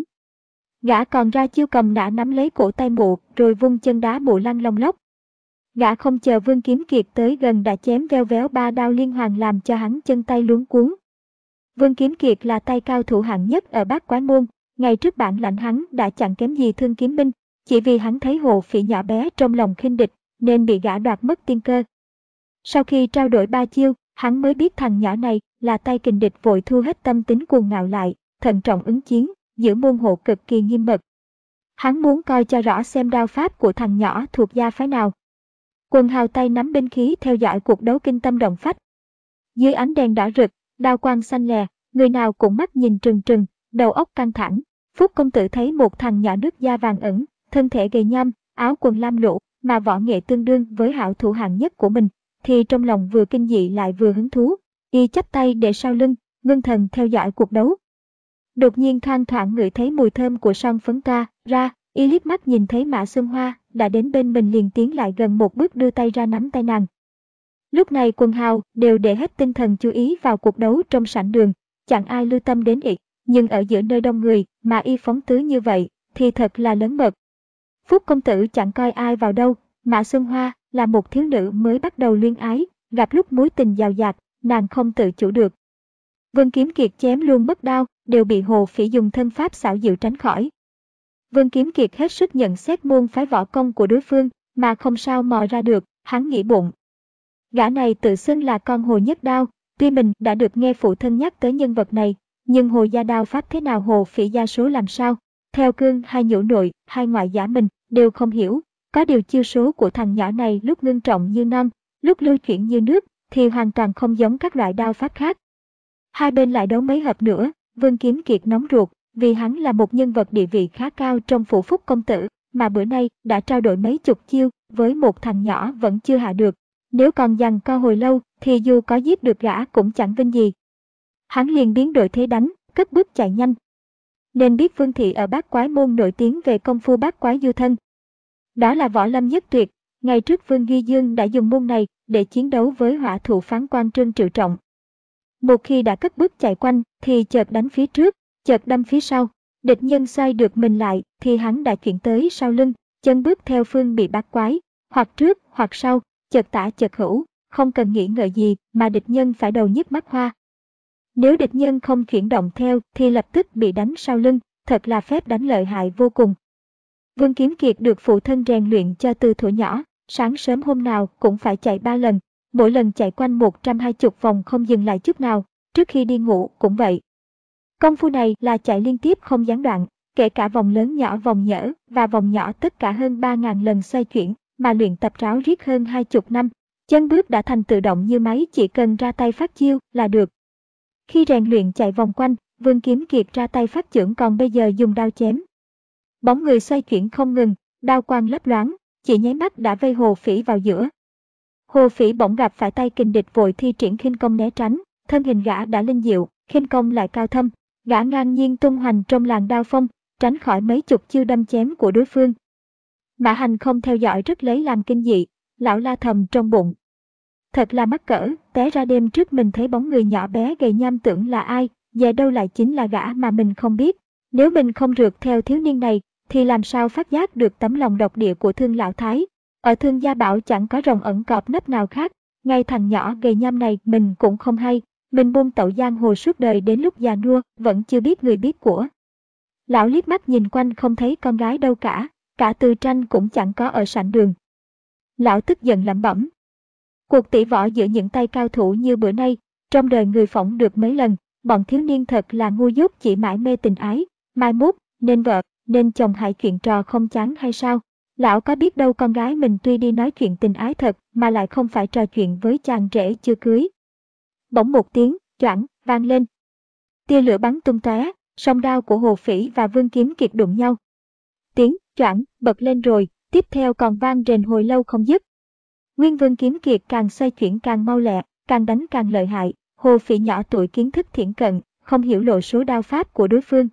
Gã còn ra chiêu cầm nã nắm lấy cổ tay mụ, rồi vung chân đá mụ lăn lông lốc. Gã không chờ Vương Kiếm Kiệt tới gần đã chém veo véo ba đao liên hoàn làm cho hắn chân tay luống cuống. Vương Kiếm Kiệt là tay cao thủ hạng nhất ở bát quái môn, ngày trước bản lãnh hắn đã chẳng kém gì Thương Kiếm Minh, chỉ vì hắn thấy Hồ Phỉ nhỏ bé trong lòng khinh địch, nên bị gã đoạt mất tiên cơ. Sau khi trao đổi ba chiêu, hắn mới biết thằng nhỏ này là tay kình địch, vội thu hết tâm tính cuồng ngạo lại, thận trọng ứng chiến, giữ môn hộ cực kỳ nghiêm mật. Hắn muốn coi cho rõ xem đao pháp của thằng nhỏ thuộc gia phái nào. Quần hào tay nắm binh khí theo dõi cuộc đấu kinh tâm động phách. Dưới ánh đèn đỏ rực, đao quang xanh lè, người nào cũng mắt nhìn trừng trừng, đầu óc căng thẳng. Phúc công tử thấy một thằng nhỏ nước da vàng ẩn, thân thể gầy nhom, áo quần lam lũ, mà võ nghệ tương đương với hảo thủ hạng nhất của mình, thì trong lòng vừa kinh dị lại vừa hứng thú. Y chắp tay để sau lưng, ngưng thần theo dõi cuộc đấu. Đột nhiên thoang thoảng ngửi thấy mùi thơm của son phấn toa ra, Y liếc mắt nhìn thấy Mã Xuân Hoa đã đến bên mình liền tiến lại gần một bước đưa tay ra nắm tay nàng. Lúc này quần hào đều để hết tinh thần chú ý vào cuộc đấu trong sảnh đường, chẳng ai lưu tâm đến Y, nhưng ở giữa nơi đông người mà Y phóng tứ như vậy thì thật là lớn mật. Phúc công tử chẳng coi ai vào đâu, Mã Xuân Hoa là một thiếu nữ mới bắt đầu luyến ái, gặp lúc mối tình dào dạt, nàng không tự chủ được. Vương Kiếm Kiệt chém luôn mất đao, đều bị Hồ Phỉ dùng thân pháp xảo diệu tránh khỏi. Vương Kiếm Kiệt hết sức nhận xét môn phái võ công của đối phương, mà không sao mò ra được, hắn nghĩ bụng. Gã này tự xưng là con Hồ Nhất Đao, tuy mình đã được nghe phụ thân nhắc tới nhân vật này, nhưng Hồ gia đao pháp thế nào Hồ Phỉ gia số làm sao, theo cương hay nhũ nội hay ngoại giả mình đều không hiểu. Có điều chiêu số của thằng nhỏ này lúc ngưng trọng như non, lúc lưu chuyển như nước thì hoàn toàn không giống các loại đao pháp khác. Hai bên lại đấu mấy hợp nữa, Vương Kiếm Kiệt nóng ruột, vì hắn là một nhân vật địa vị khá cao trong phủ Phúc công tử, mà bữa nay đã trao đổi mấy chục chiêu với một thằng nhỏ vẫn chưa hạ được. Nếu còn giằng co hồi lâu thì dù có giết được gã cũng chẳng vinh gì. Hắn liền biến đổi thế đánh, cất bước chạy nhanh. Nên biết Vương thị ở Bát Quái môn nổi tiếng về công phu Bát Quái du thân. Đó là võ lâm nhất tuyệt, ngày trước Vương Ghi Dương đã dùng môn này để chiến đấu với hỏa thủ phán quan Trương Triệu Trọng. Một khi đã cất bước chạy quanh thì chợt đánh phía trước, chợt đâm phía sau, địch nhân xoay được mình lại thì hắn đã chuyển tới sau lưng, chân bước theo phương bị bát quái, hoặc trước hoặc sau, chợt tả chợt hữu, không cần nghĩ ngợi gì mà địch nhân phải đầu nhức mắt hoa. Nếu địch nhân không chuyển động theo thì lập tức bị đánh sau lưng, thật là phép đánh lợi hại vô cùng. Vương Kiếm Kiệt được phụ thân rèn luyện cho từ thuở nhỏ, sáng sớm hôm nào cũng phải chạy ba lần, mỗi lần chạy quanh một trăm hai mươi vòng không dừng lại chút nào, trước khi đi ngủ cũng vậy. Công phu này là chạy liên tiếp không gián đoạn, kể cả vòng lớn nhỏ vòng nhỡ và vòng nhỏ tất cả hơn ba nghìn lần xoay chuyển, mà luyện tập ráo riết hơn hai mươi năm. Chân bước đã thành tự động như máy, chỉ cần ra tay phát chiêu là được. Khi rèn luyện chạy vòng quanh, Vương Kiếm Kiệt ra tay phát chưởng, còn bây giờ dùng đao chém. Bóng người xoay chuyển không ngừng, đao quang lấp loáng, chỉ nháy mắt đã vây Hồ Phỉ vào giữa. Hồ Phỉ bỗng gặp phải tay kình địch, vội thi triển khinh công né tránh, thân hình gã đã linh diệu, khinh công lại cao thâm, gã ngang nhiên tung hoành trong làn đao phong, tránh khỏi mấy chục chiêu đâm chém của đối phương. Mã Hành không theo dõi rất lấy làm kinh dị, lão la thầm trong bụng. Thật là mắc cỡ, té ra đêm trước mình thấy bóng người nhỏ bé gầy nham tưởng là ai, về đâu lại chính là gã mà mình không biết. Nếu mình không rượt theo thiếu niên này, thì làm sao phát giác được tấm lòng độc địa của Thương lão thái. Ở Thương gia bảo chẳng có rồng ẩn cọp nấp nào khác, ngay thằng nhỏ gầy nham này mình cũng không hay, mình buông tẩu giang hồ suốt đời đến lúc già nua vẫn chưa biết người biết của. Lão liếc mắt nhìn quanh không thấy con gái đâu cả, cả Từ Tranh cũng chẳng có ở sảnh đường. Lão tức giận lẩm bẩm. Cuộc tỷ võ giữa những tay cao thủ như bữa nay, trong đời người phỏng được mấy lần, bọn thiếu niên thật là ngu dốt, chỉ mãi mê tình ái, mai mốt, nên vợ, nên chồng hại chuyện trò không chán hay sao? Lão có biết đâu con gái mình tuy đi nói chuyện tình ái thật mà lại không phải trò chuyện với chàng rể chưa cưới. Bỗng một tiếng choảng vang lên, tia lửa bắn tung tóe, song đao của Hồ Phỉ và Vương Kiếm Kiệt đụng nhau. Tiếng choảng bật lên rồi, tiếp theo còn vang rền hồi lâu không dứt. Nguyên Vương Kiếm Kiệt càng xoay chuyển càng mau lẹ, càng đánh càng lợi hại. Hồ Phỉ nhỏ tuổi kiến thức thiển cận, không hiểu lộ số đao pháp của đối phương.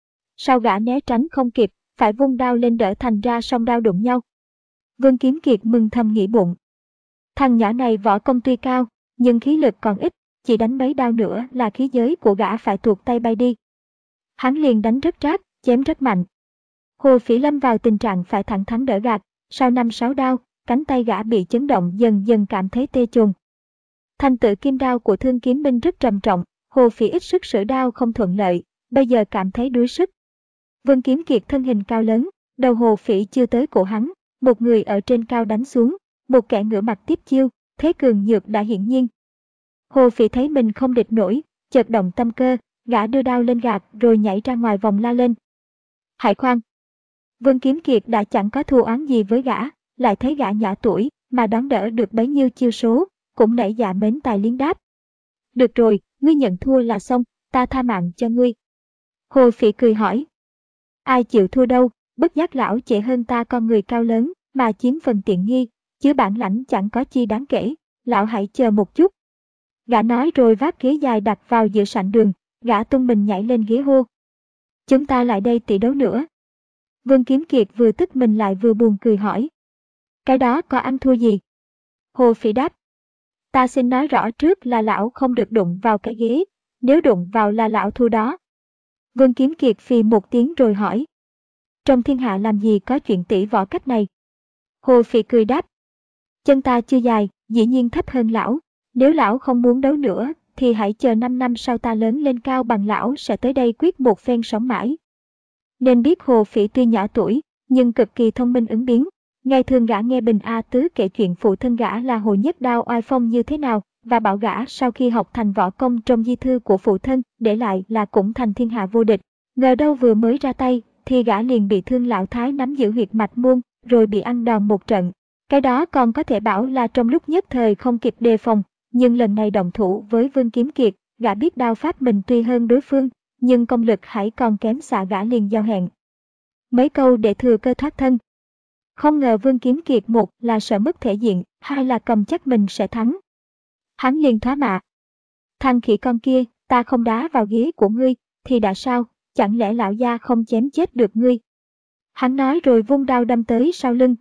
Sau gã né tránh không kịp, phải vung đao lên đỡ, thành ra song đao đụng nhau. Vương Kiếm Kiệt mừng thầm nghĩ bụng. Thằng nhỏ này võ công tuy cao, nhưng khí lực còn ít, chỉ đánh mấy đao nữa là khí giới của gã phải tuột tay bay đi. Hắn liền đánh rất rát, chém rất mạnh. Hồ Phỉ lâm vào tình trạng phải thẳng thắn đỡ gạt, sau năm sáu đao, cánh tay gã bị chấn động, dần dần cảm thấy tê chồn. Thành tựu kim đao của Thương Kiếm binh rất trầm trọng, Hồ Phỉ ít sức sử đao không thuận lợi, bây giờ cảm thấy đuối sức. Vương Kiếm Kiệt thân hình cao lớn, đầu Hồ Phỉ chưa tới cổ hắn, một người ở trên cao đánh xuống, một kẻ ngửa mặt tiếp chiêu, thế cường nhược đã hiển nhiên. Hồ Phỉ thấy mình không địch nổi, chợt động tâm cơ, gã đưa đao lên gạt rồi nhảy ra ngoài vòng la lên. Hãy khoan! Vương Kiếm Kiệt đã chẳng có thù oán gì với gã, lại thấy gã nhỏ tuổi mà đón đỡ được bấy nhiêu chiêu số, cũng nảy dạ mến tài liếng đáp. Được rồi, ngươi nhận thua là xong, ta tha mạng cho ngươi. Hồ Phỉ cười hỏi. Ai chịu thua đâu, bất giác lão trẻ hơn ta con người cao lớn mà chiếm phần tiện nghi, chứ bản lãnh chẳng có chi đáng kể, lão hãy chờ một chút. Gã nói rồi vác ghế dài đặt vào giữa sảnh đường, gã tung mình nhảy lên ghế hô. Chúng ta lại đây tỷ đấu nữa. Vương Kiếm Kiệt vừa tức mình lại vừa buồn cười hỏi. Cái đó có ăn thua gì? Hồ Phỉ đáp. Ta xin nói rõ trước là lão không được đụng vào cái ghế, nếu đụng vào là lão thua đó. Vương Kiếm Kiệt phì một tiếng rồi hỏi. Trong thiên hạ làm gì có chuyện tỷ võ cách này? Hồ Phỉ cười đáp. Chân ta chưa dài, dĩ nhiên thấp hơn lão. Nếu lão không muốn đấu nữa, thì hãy chờ năm năm sau ta lớn lên cao bằng lão sẽ tới đây quyết một phen sống mãi. Nên biết Hồ Phỉ tuy nhỏ tuổi, nhưng cực kỳ thông minh ứng biến. Ngày thường gã nghe Bình A Tứ kể chuyện phụ thân gã là Hồ Nhất Đao oai phong như thế nào, và bảo gã sau khi học thành võ công trong di thư của phụ thân để lại là cũng thành thiên hạ vô địch. Ngờ đâu vừa mới ra tay, thì gã liền bị Thương Lão Thái nắm giữ huyệt mạch muôn, rồi bị ăn đòn một trận. Cái đó còn có thể bảo là trong lúc nhất thời không kịp đề phòng, nhưng lần này động thủ với Vương Kiếm Kiệt, gã biết đao pháp mình tuy hơn đối phương, nhưng công lực hãy còn kém xa gã liền giao hẹn. Mấy câu để thừa cơ thoát thân. Không ngờ Vương Kiếm Kiệt một là sợ mất thể diện, hai là cầm chắc mình sẽ thắng. Hắn liền thoá mạ. Thằng khỉ con kia, ta không đá vào ghế của ngươi, thì đã sao, chẳng lẽ lão gia không chém chết được ngươi? Hắn nói rồi vung đao đâm tới sau lưng.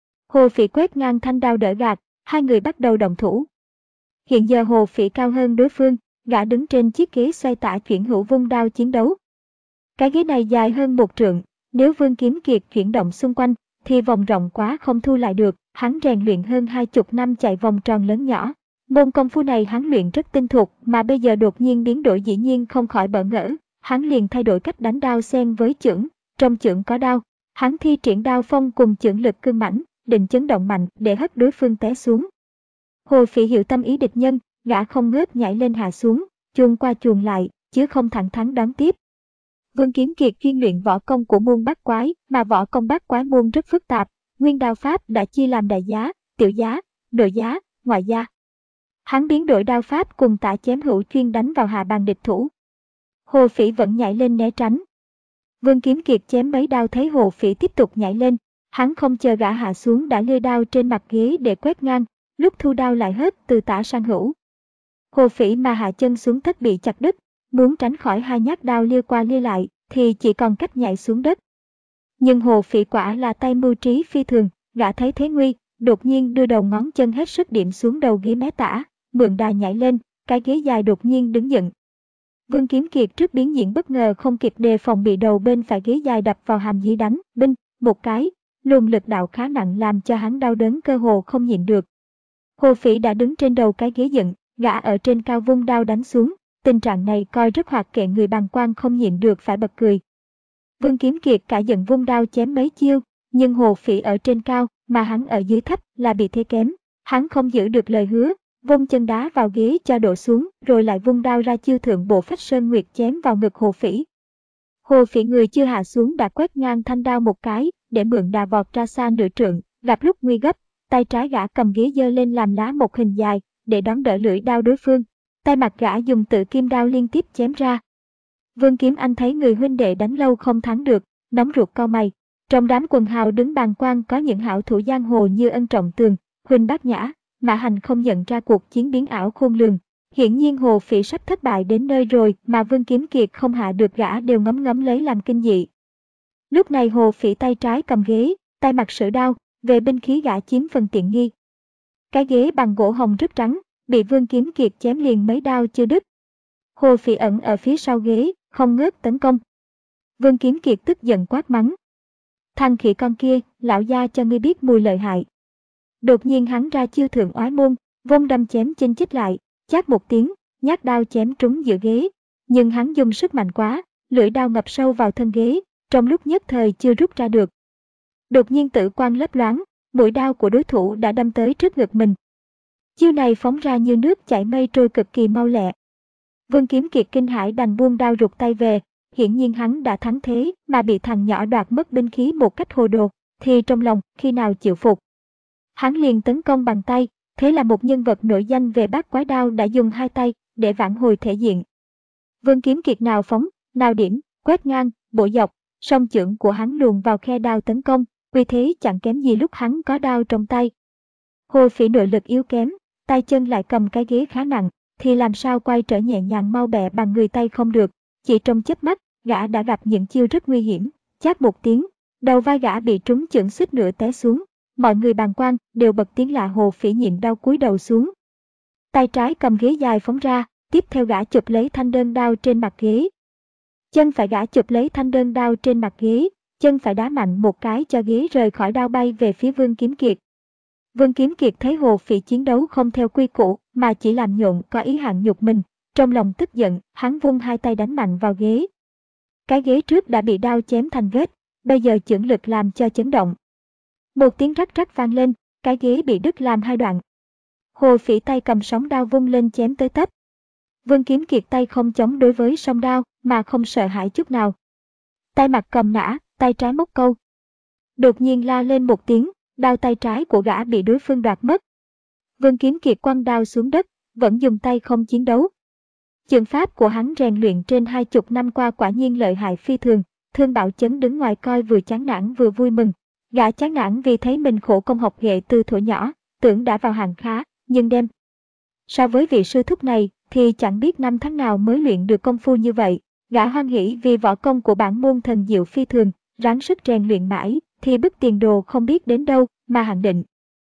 Hồ Phỉ quét ngang thanh đao đỡ gạt, hai người bắt đầu động thủ. Hiện giờ Hồ Phỉ cao hơn đối phương, gã đứng trên chiếc ghế xoay tả chuyển hữu vung đao chiến đấu. Cái ghế này dài hơn một trượng, nếu Vương Kiếm Kiệt chuyển động xung quanh, thì vòng rộng quá không thu lại được. Hắn rèn luyện hơn hai chục năm chạy vòng tròn lớn nhỏ. Môn công phu này hắn luyện rất tinh thục, mà bây giờ đột nhiên biến đổi dĩ nhiên không khỏi bỡ ngỡ. Hắn liền thay đổi cách đánh đao xen với chưởng, trong chưởng có đao. Hắn thi triển đao phong cùng chưởng lực cương mãnh, định chấn động mạnh để hất đối phương té xuống. Hồ Phỉ hiểu tâm ý địch nhân, gã không ngớt nhảy lên hạ xuống, chuồn qua chuồn lại, chứ không thẳng thắn đón tiếp. Vương Kiếm Kiệt chuyên luyện võ công của môn bát quái, mà võ công bát quái môn rất phức tạp. Nguyên đao pháp đã chia làm đại giá, tiểu giá, nội giá, ngoại giá. Hắn biến đổi đao pháp cùng tả chém hữu chuyên đánh vào hạ bàn địch thủ. Hồ Phỉ vẫn nhảy lên né tránh. Vương Kiếm Kiệt chém mấy đao thấy Hồ Phỉ tiếp tục nhảy lên, hắn không chờ gã hạ xuống đã lê đao trên mặt ghế để quét ngang, lúc thu đao lại hất từ tả sang hữu. Hồ Phỉ mà hạ chân xuống thất bị chặt đứt, muốn tránh khỏi hai nhát đao lia qua lia lại thì chỉ còn cách nhảy xuống đất. Nhưng Hồ Phỉ quả là tay mưu trí phi thường, gã thấy thế nguy, đột nhiên đưa đầu ngón chân hết sức điểm xuống đầu ghế mé tả, mượn đà nhảy lên, cái ghế dài đột nhiên đứng dựng. Vương Kiếm Kiệt trước biến diễn bất ngờ không kịp đề phòng bị đầu bên phải ghế dài đập vào hàm dưới đánh, binh, một cái, luồng lực đạo khá nặng làm cho hắn đau đớn cơ hồ không nhịn được. Hồ Phỉ đã đứng trên đầu cái ghế dựng, gã ở trên cao vung đao đánh xuống, tình trạng này coi rất hoạt kệ người bàng quan không nhịn được phải bật cười. Vương Kiếm Kiệt cả giận vung đao chém mấy chiêu, nhưng Hồ Phỉ ở trên cao, mà hắn ở dưới thấp là bị thế kém. Hắn không giữ được lời hứa, vung chân đá vào ghế cho đổ xuống, rồi lại vung đao ra chiêu thượng bộ phách sơn nguyệt chém vào ngực Hồ Phỉ. Hồ Phỉ người chưa hạ xuống đã quét ngang thanh đao một cái, để mượn đà vọt ra xa nửa trượng, gặp lúc nguy gấp, tay trái gã cầm ghế giơ lên làm lá một hình dài, để đón đỡ lưỡi đao đối phương. Tay mặt gã dùng tự kim đao liên tiếp chém ra. Vương Kiếm Anh thấy người huynh đệ đánh lâu không thắng được, nóng ruột cau mày. Trong đám quần hào đứng bàng quan có những hảo thủ giang hồ như Ân Trọng Tường, Huỳnh Bát Nhã, Mã Hành không nhận ra cuộc chiến biến ảo khôn lường. Hiển nhiên Hồ Phỉ sắp thất bại đến nơi rồi, mà Vương Kiếm Kiệt không hạ được gã đều ngấm ngấm lấy làm kinh dị. Lúc này Hồ Phỉ tay trái cầm ghế, tay mặt sử đao, về binh khí gã chiếm phần tiện nghi. Cái ghế bằng gỗ hồng rất trắng, bị Vương Kiếm Kiệt chém liền mấy đao chưa đứt. Hồ Phỉ ẩn ở phía sau ghế, không ngớt tấn công. Vương Kiếm Kiệt tức giận quát mắng. Thằng khỉ con kia, lão gia cho ngươi biết mùi lợi hại. Đột nhiên hắn ra chiêu thượng oái môn, vung đâm chém chinh chích lại, chát một tiếng, nhát đao chém trúng giữa ghế. Nhưng hắn dùng sức mạnh quá, lưỡi đao ngập sâu vào thân ghế, trong lúc nhất thời chưa rút ra được. Đột nhiên tử quang lấp loáng, mũi đao của đối thủ đã đâm tới trước ngực mình. Chiêu này phóng ra như nước chảy mây trôi cực kỳ mau lẹ. Vương Kiếm Kiệt kinh hãi đành buông đao rụt tay về, hiển nhiên hắn đã thắng thế mà bị thằng nhỏ đoạt mất binh khí một cách hồ đồ, thì trong lòng khi nào chịu phục. Hắn liền tấn công bằng tay, thế là một nhân vật nổi danh về bát quái đao đã dùng hai tay để vãn hồi thể diện. Vương Kiếm Kiệt nào phóng, nào điểm, quét ngang, bổ dọc, song chưởng của hắn luồn vào khe đao tấn công, vì thế chẳng kém gì lúc hắn có đao trong tay. Hồ Phỉ nội lực yếu kém, tay chân lại cầm cái ghế khá nặng, thì làm sao quay trở nhẹ nhàng mau bẹ bằng người tay không được. Chỉ trong chớp mắt, gã đã gặp những chiêu rất nguy hiểm, chát một tiếng, Đầu vai gã bị trúng chưởng suýt nữa té xuống. Mọi người bàng quan đều bật tiếng lạ. Hồ Phỉ nhịn đau cúi đầu xuống. Tay trái cầm ghế dài phóng ra, tiếp theo gã chụp lấy thanh đơn đao trên mặt ghế. Chân phải gã chụp lấy thanh đơn đao trên mặt ghế, chân phải đá mạnh một cái cho ghế rời khỏi đao bay về phía Vương Kiếm Kiệt. Vương Kiếm Kiệt thấy Hồ Phỉ chiến đấu không theo quy củ mà chỉ làm nhộn có ý hạng nhục mình, trong lòng tức giận, hắn vung hai tay đánh mạnh vào ghế. Cái ghế trước đã bị đao chém thành vết, bây giờ chưởng lực làm cho chấn động. Một tiếng rắc rắc vang lên, cái ghế bị đứt làm hai đoạn. Hồ Phỉ tay cầm sóng đao vung lên chém tới tấp. Vương Kiếm Kiệt tay không chống đối với song đao mà không sợ hãi chút nào. Tay mặt cầm nã, tay trái móc câu. Đột nhiên la lên một tiếng, đao tay trái của gã bị đối phương đoạt mất. Vương Kiếm Kiệt quăng đao xuống đất, vẫn dùng tay không chiến đấu. Chưởng pháp của hắn rèn luyện trên hai chục năm qua quả nhiên lợi hại phi thường. Thương Bảo Chấn đứng ngoài coi vừa chán nản vừa vui mừng. Gã chán nản vì thấy mình khổ công học nghệ từ thuở nhỏ, tưởng đã vào hàng khá, nhưng đem so với vị sư thúc này thì chẳng biết năm tháng nào mới luyện được công phu như vậy. Gã hoan hỉ vì võ công của bản môn thần diệu phi thường, ráng sức rèn luyện mãi thì bức tiền đồ không biết đến đâu mà hạn định.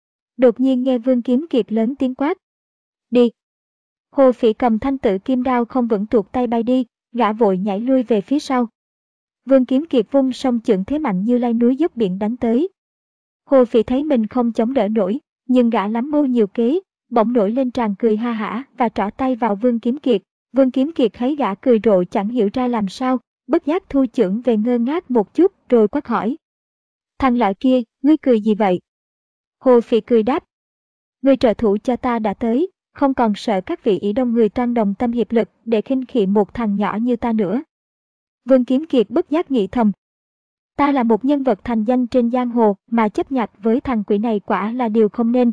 Đột nhiên nghe Vương Kiếm Kiệt lớn tiếng quát: "Đi!" Hồ Phỉ cầm thanh tử kim đao không vững tuột tay bay đi, gã vội nhảy lui về phía sau. Vương Kiếm Kiệt vung song chưởng thế mạnh như lai núi dốc biển đánh tới. Hồ Phỉ thấy mình không chống đỡ nổi, nhưng gã lắm mưu nhiều kế, bỗng nổi lên tràn cười ha hả và trỏ tay vào Vương Kiếm Kiệt. Vương Kiếm Kiệt thấy gã cười rộ chẳng hiểu ra làm sao, bất giác thu chưởng về ngơ ngác một chút rồi quát hỏi: "Thằng lợi kia, ngươi cười gì vậy?" Hồ Phỉ cười đáp: "Người trợ thủ cho ta đã tới, không còn sợ các vị ỷ đông người toan đồng tâm hiệp lực để khinh khị một thằng nhỏ như ta nữa." Vương Kiếm Kiệt bất giác nghĩ thầm: ta là một nhân vật thành danh trên giang hồ mà chấp nhặt với thằng quỷ này quả là điều không nên.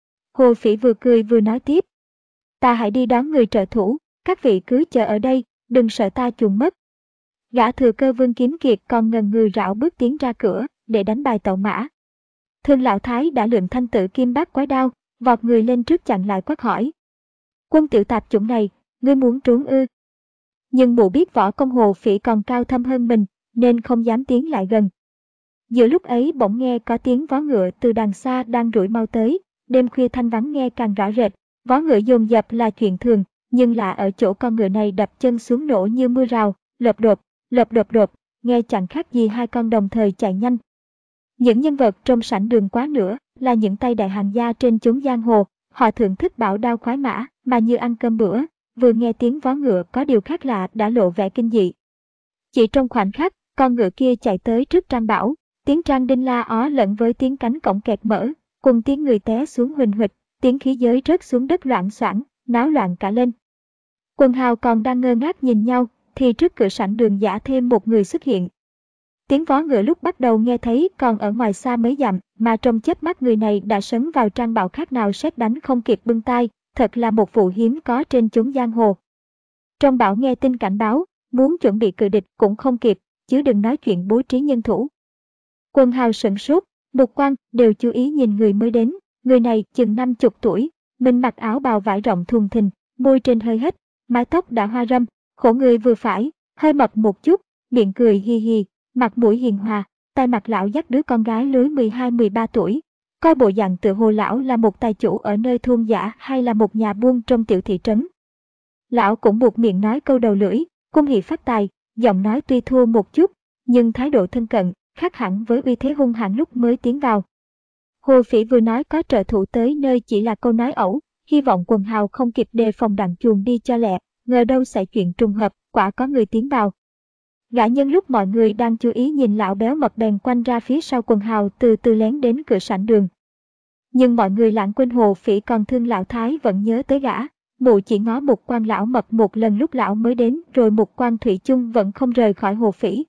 Hồ Phỉ vừa cười vừa nói tiếp: "Ta hãy đi đón người trợ thủ, các vị cứ chờ ở đây, đừng sợ ta chuồn mất." Gã thừa cơ Vương Kiếm Kiệt còn ngần ngừ rảo bước tiến ra cửa để đánh bài tẩu mã. Thương Lão Thái đã lượm thanh tử kim bát quái đao, vọt người lên trước chặn lại quát hỏi: "Quân tiểu tạp chủng này, ngươi muốn trốn ư?" Nhưng mụ biết võ công Hồ Phỉ còn cao thâm hơn mình, nên không dám tiến lại gần. Giữa lúc ấy bỗng nghe có tiếng vó ngựa từ đằng xa đang đuổi mau tới, đêm khuya thanh vắng nghe càng rõ rệt. Vó ngựa dồn dập là chuyện thường, nhưng là ở chỗ con ngựa này đập chân xuống nổ như mưa rào, lộp đột, lộp đột đột, nghe chẳng khác gì hai con đồng thời chạy nhanh. Những nhân vật trong sảnh đường quá nữa là những tay đại hàng gia trên chốn giang hồ, họ thưởng thức bảo đao khoái mã mà như ăn cơm bữa, vừa nghe tiếng vó ngựa có điều khác lạ đã lộ vẻ kinh dị. Chỉ trong khoảnh khắc, con ngựa kia chạy tới trước Trang Bảo, tiếng Trang đinh la ó lẫn với tiếng cánh cổng kẹt mở, cùng tiếng người té xuống huỳnh huỵch, tiếng khí giới rớt xuống đất loạn xoảng, náo loạn cả lên. Quần hào còn đang ngơ ngác nhìn nhau, thì trước cửa sảnh đường giả thêm một người xuất hiện. Tiếng vó ngựa lúc bắt đầu nghe thấy còn ở ngoài xa mấy dặm, mà trong chớp mắt người này đã sấn vào Trang Bảo khác nào sét đánh không kịp bưng tay, thật là một vụ hiếm có trên chốn giang hồ. Trong Bảo nghe tin cảnh báo, muốn chuẩn bị cự địch cũng không kịp, chứ đừng nói chuyện bố trí nhân thủ. Quần hào sửng sốt, mục quan đều chú ý nhìn người mới đến. Người này chừng năm chục tuổi, mình mặc áo bào vải rộng thùng thình, môi trên hơi hết, mái tóc đã hoa râm, khổ người vừa phải, hơi mập một chút, miệng cười hi hi, mặt mũi hiền hòa, tay mặt lão dắt đứa con gái lứa mười hai mười ba tuổi. Coi bộ dạng tựa hồ lão là một tài chủ ở nơi thôn dã hay là một nhà buôn trong tiểu thị trấn. Lão cũng buộc miệng nói câu đầu lưỡi, cung hỷ phát tài, giọng nói tuy thua một chút, nhưng thái độ thân cận, khác hẳn với uy thế hung hãn lúc mới tiến vào. Hồ Phỉ vừa nói có trợ thủ tới nơi chỉ là câu nói ẩu, hy vọng quần hào không kịp đề phòng đặng chuồn đi cho lẹ, ngờ đâu xảy chuyện trùng hợp, quả có người tiến vào. Gã nhân lúc mọi người đang chú ý nhìn lão béo mập bèn quanh ra phía sau quần hào từ từ lén đến cửa sảnh đường. Nhưng mọi người lãng quên Hồ Phỉ còn thương Lão Thái vẫn nhớ tới gã, mụ chỉ ngó một quan lão mập một lần lúc lão mới đến, rồi một quan thủy chung vẫn không rời khỏi Hồ Phỉ.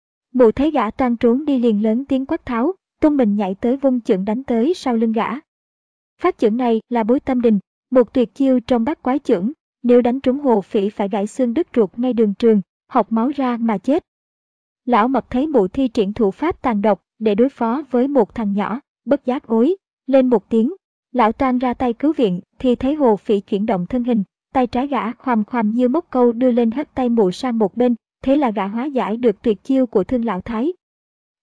Mụ thấy gã toan trốn đi liền lớn tiếng quát tháo, tung mình nhảy tới vung chưởng đánh tới sau lưng gã. Phát chưởng này là bối tâm đình, một tuyệt chiêu trong bát quái chưởng, nếu đánh trúng Hồ Phỉ phải gãy xương đứt ruột ngay đường trường, học máu ra mà chết. Lão mập thấy mụ thi triển thủ pháp tàn độc để đối phó với một thằng nhỏ, bất giác ối lên một tiếng. Lão toan ra tay cứu viện thì thấy Hồ Phỉ chuyển động thân hình, tay trái gã khoằm khoằm như móc câu đưa lên hất tay mụ sang một bên, thế là gã hóa giải được tuyệt chiêu của Thương Lão Thái.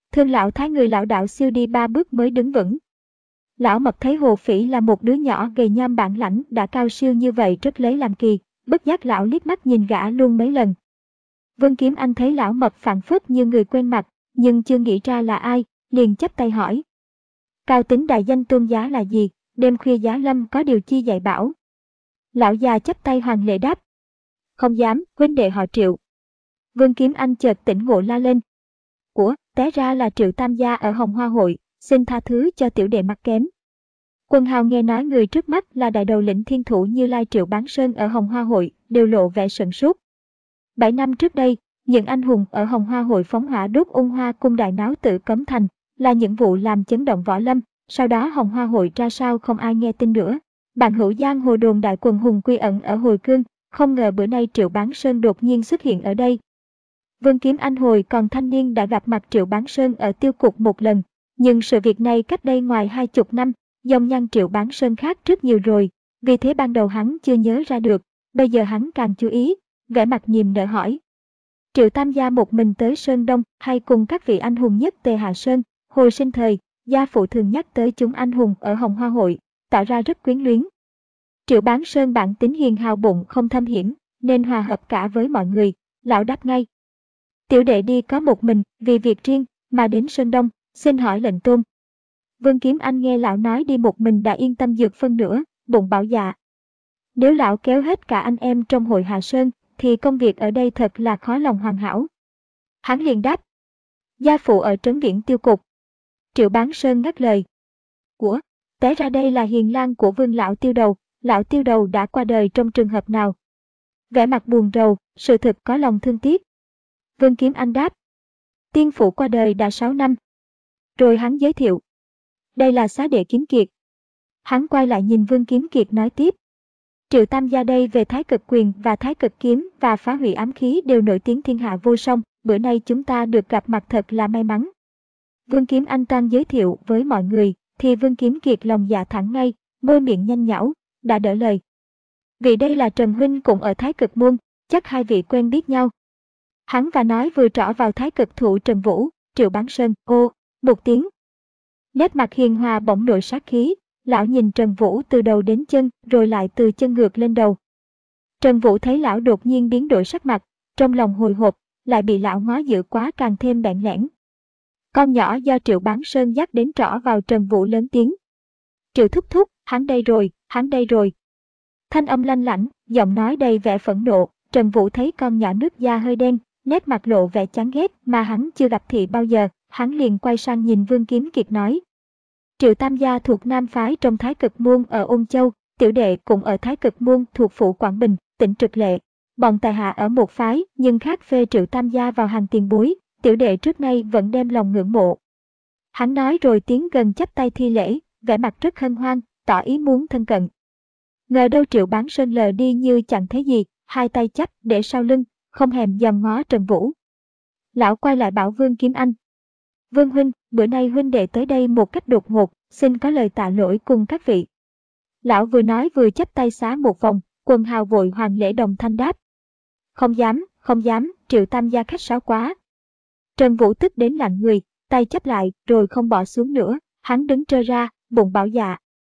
Thương lão thái người lão đạo siêu đi ba bước mới đứng vững. Lão Mập thấy Hồ Phỉ là một đứa nhỏ gầy nhom bản lãnh đã cao siêu như vậy rất lấy làm kỳ, bất giác lão liếc mắt nhìn gã luôn mấy lần. Vương Kiếm Anh thấy lão Mập phảng phất như người quen mặt, nhưng chưa nghĩ ra là ai, liền chắp tay hỏi. Cao tính đại danh tôn giá là gì, đêm khuya giá lâm có điều chi dạy bảo? Lão già chắp tay hoàng lễ đáp. Không dám, huynh đệ họ Triệu. Vương Kiếm Anh chợt tỉnh ngộ la lên. Của, té ra là Triệu Tam gia ở Hồng Hoa hội, xin tha thứ cho tiểu đệ mặt kém. Quân hào nghe nói người trước mắt là đại đầu lĩnh thiên thủ Như Lai Triệu Bán Sơn ở Hồng Hoa hội, đều lộ vẻ sửng sốt. Bảy năm trước đây, những anh hùng ở Hồng Hoa hội phóng hỏa đốt ung hoa cung đại náo tự Cấm Thành, là những vụ làm chấn động võ lâm, sau đó Hồng Hoa hội ra sao không ai nghe tin nữa. Bạn hữu giang hồ đồn đại quần hùng quy ẩn ở Hồi Cương, không ngờ bữa nay Triệu Bán Sơn đột nhiên xuất hiện ở đây. Vương Kiếm Anh hồi còn thanh niên đã gặp mặt Triệu Bán Sơn ở tiêu cục một lần, nhưng sự việc này cách đây ngoài hai chục năm, dòng nhăn Triệu Bán Sơn khác rất nhiều rồi, vì thế ban đầu hắn chưa nhớ ra được, bây giờ hắn càng chú ý, vẻ mặt niềm nở hỏi. Triệu Tam gia một mình tới Sơn Đông hay cùng các vị anh hùng nhất Tề Hạ Sơn, hồi sinh thời, gia phụ thường nhắc tới chúng anh hùng ở Hồng Hoa hội, tỏ ra rất quyến luyến. Triệu Bán Sơn bản tính hiền hào bụng không thâm hiểm, nên hòa hợp cả với mọi người, lão đáp ngay. Tiểu đệ đi có một mình, vì việc riêng, mà đến Sơn Đông, xin hỏi lệnh tôn. Vương Kiếm Anh nghe lão nói đi một mình đã yên tâm dược phân nửa, bụng bảo dạ. Nếu lão kéo hết cả anh em trong hội Hạ Sơn, thì công việc ở đây thật là khó lòng hoàn hảo. Hắn liền đáp. Gia phụ ở trấn viễn tiêu cục. Triệu Bán Sơn ngắt lời. Của, té ra đây là hiền lang của Vương lão tiêu đầu, lão tiêu đầu đã qua đời trong trường hợp nào? Vẻ mặt buồn rầu, sự thực có lòng thương tiếc. Vương Kiếm Anh đáp. Tiên phụ qua đời đã sáu năm. Rồi hắn giới thiệu. Đây là xá đệ Kiếm Kiệt. Hắn quay lại nhìn Vương Kiếm Kiệt nói tiếp. Triệu Tam gia đây về Thái Cực Quyền và Thái Cực Kiếm và phá hủy ám khí đều nổi tiếng thiên hạ vô song, bữa nay chúng ta được gặp mặt thật là may mắn. Vương Kiếm Anh đang giới thiệu với mọi người, thì Vương Kiếm Kiệt lòng dạ thẳng ngay, môi miệng nhanh nhảu, đã đỡ lời. Vì đây là Trần huynh cũng ở Thái Cực môn, chắc hai vị quen biết nhau. Hắn và nói vừa trỏ vào Thái Cực thủ Trần Vũ, Triệu Bán Sơn, ô, một tiếng. Nét mặt hiền hòa bỗng nổi sát khí, lão nhìn Trần Vũ từ đầu đến chân, rồi lại từ chân ngược lên đầu. Trần Vũ thấy lão đột nhiên biến đổi sắc mặt, trong lòng hồi hộp, lại bị lão ngó dữ quá càng thêm bẽn lẽn. Con nhỏ do Triệu Bán Sơn dắt đến trỏ vào Trần Vũ lớn tiếng. Triệu thúc thúc, hắn đây rồi, hắn đây rồi. Thanh âm lanh lảnh, giọng nói đầy vẻ phẫn nộ, Trần Vũ thấy con nhỏ nước da hơi đen, nét mặt lộ vẻ chán ghét mà hắn chưa gặp thị bao giờ, hắn liền quay sang nhìn Vương Kiếm Kiệt nói. Triệu Tam gia thuộc Nam phái trong Thái Cực môn ở Ôn Châu, tiểu đệ cũng ở Thái Cực môn thuộc phủ Quảng Bình, tỉnh Trực Lệ. Bọn tài hạ ở một phái nhưng khác phê Triệu Tam gia vào hàng tiền bối, tiểu đệ trước nay vẫn đem lòng ngưỡng mộ. Hắn nói rồi tiến gần chắp tay thi lễ, vẻ mặt rất hân hoan, tỏ ý muốn thân cận. Ngờ đâu Triệu Bán Sơn lờ đi như chẳng thấy gì, hai tay chắp để sau lưng, không hèm dòm ngó Trần Vũ. Lão quay lại bảo Vương Kiếm Anh. Vương huynh, bữa nay huynh đệ tới đây một cách đột ngột, xin có lời tạ lỗi cùng các vị. Lão vừa nói vừa chắp tay xá một vòng, quần hào vội hoàng lễ đồng thanh đáp. Không dám, không dám, Triệu Tam gia khách sáo quá. Trần Vũ tức đến lạnh người, tay chắp lại rồi không bỏ xuống nữa, hắn đứng trơ ra, bụng bảo dạ.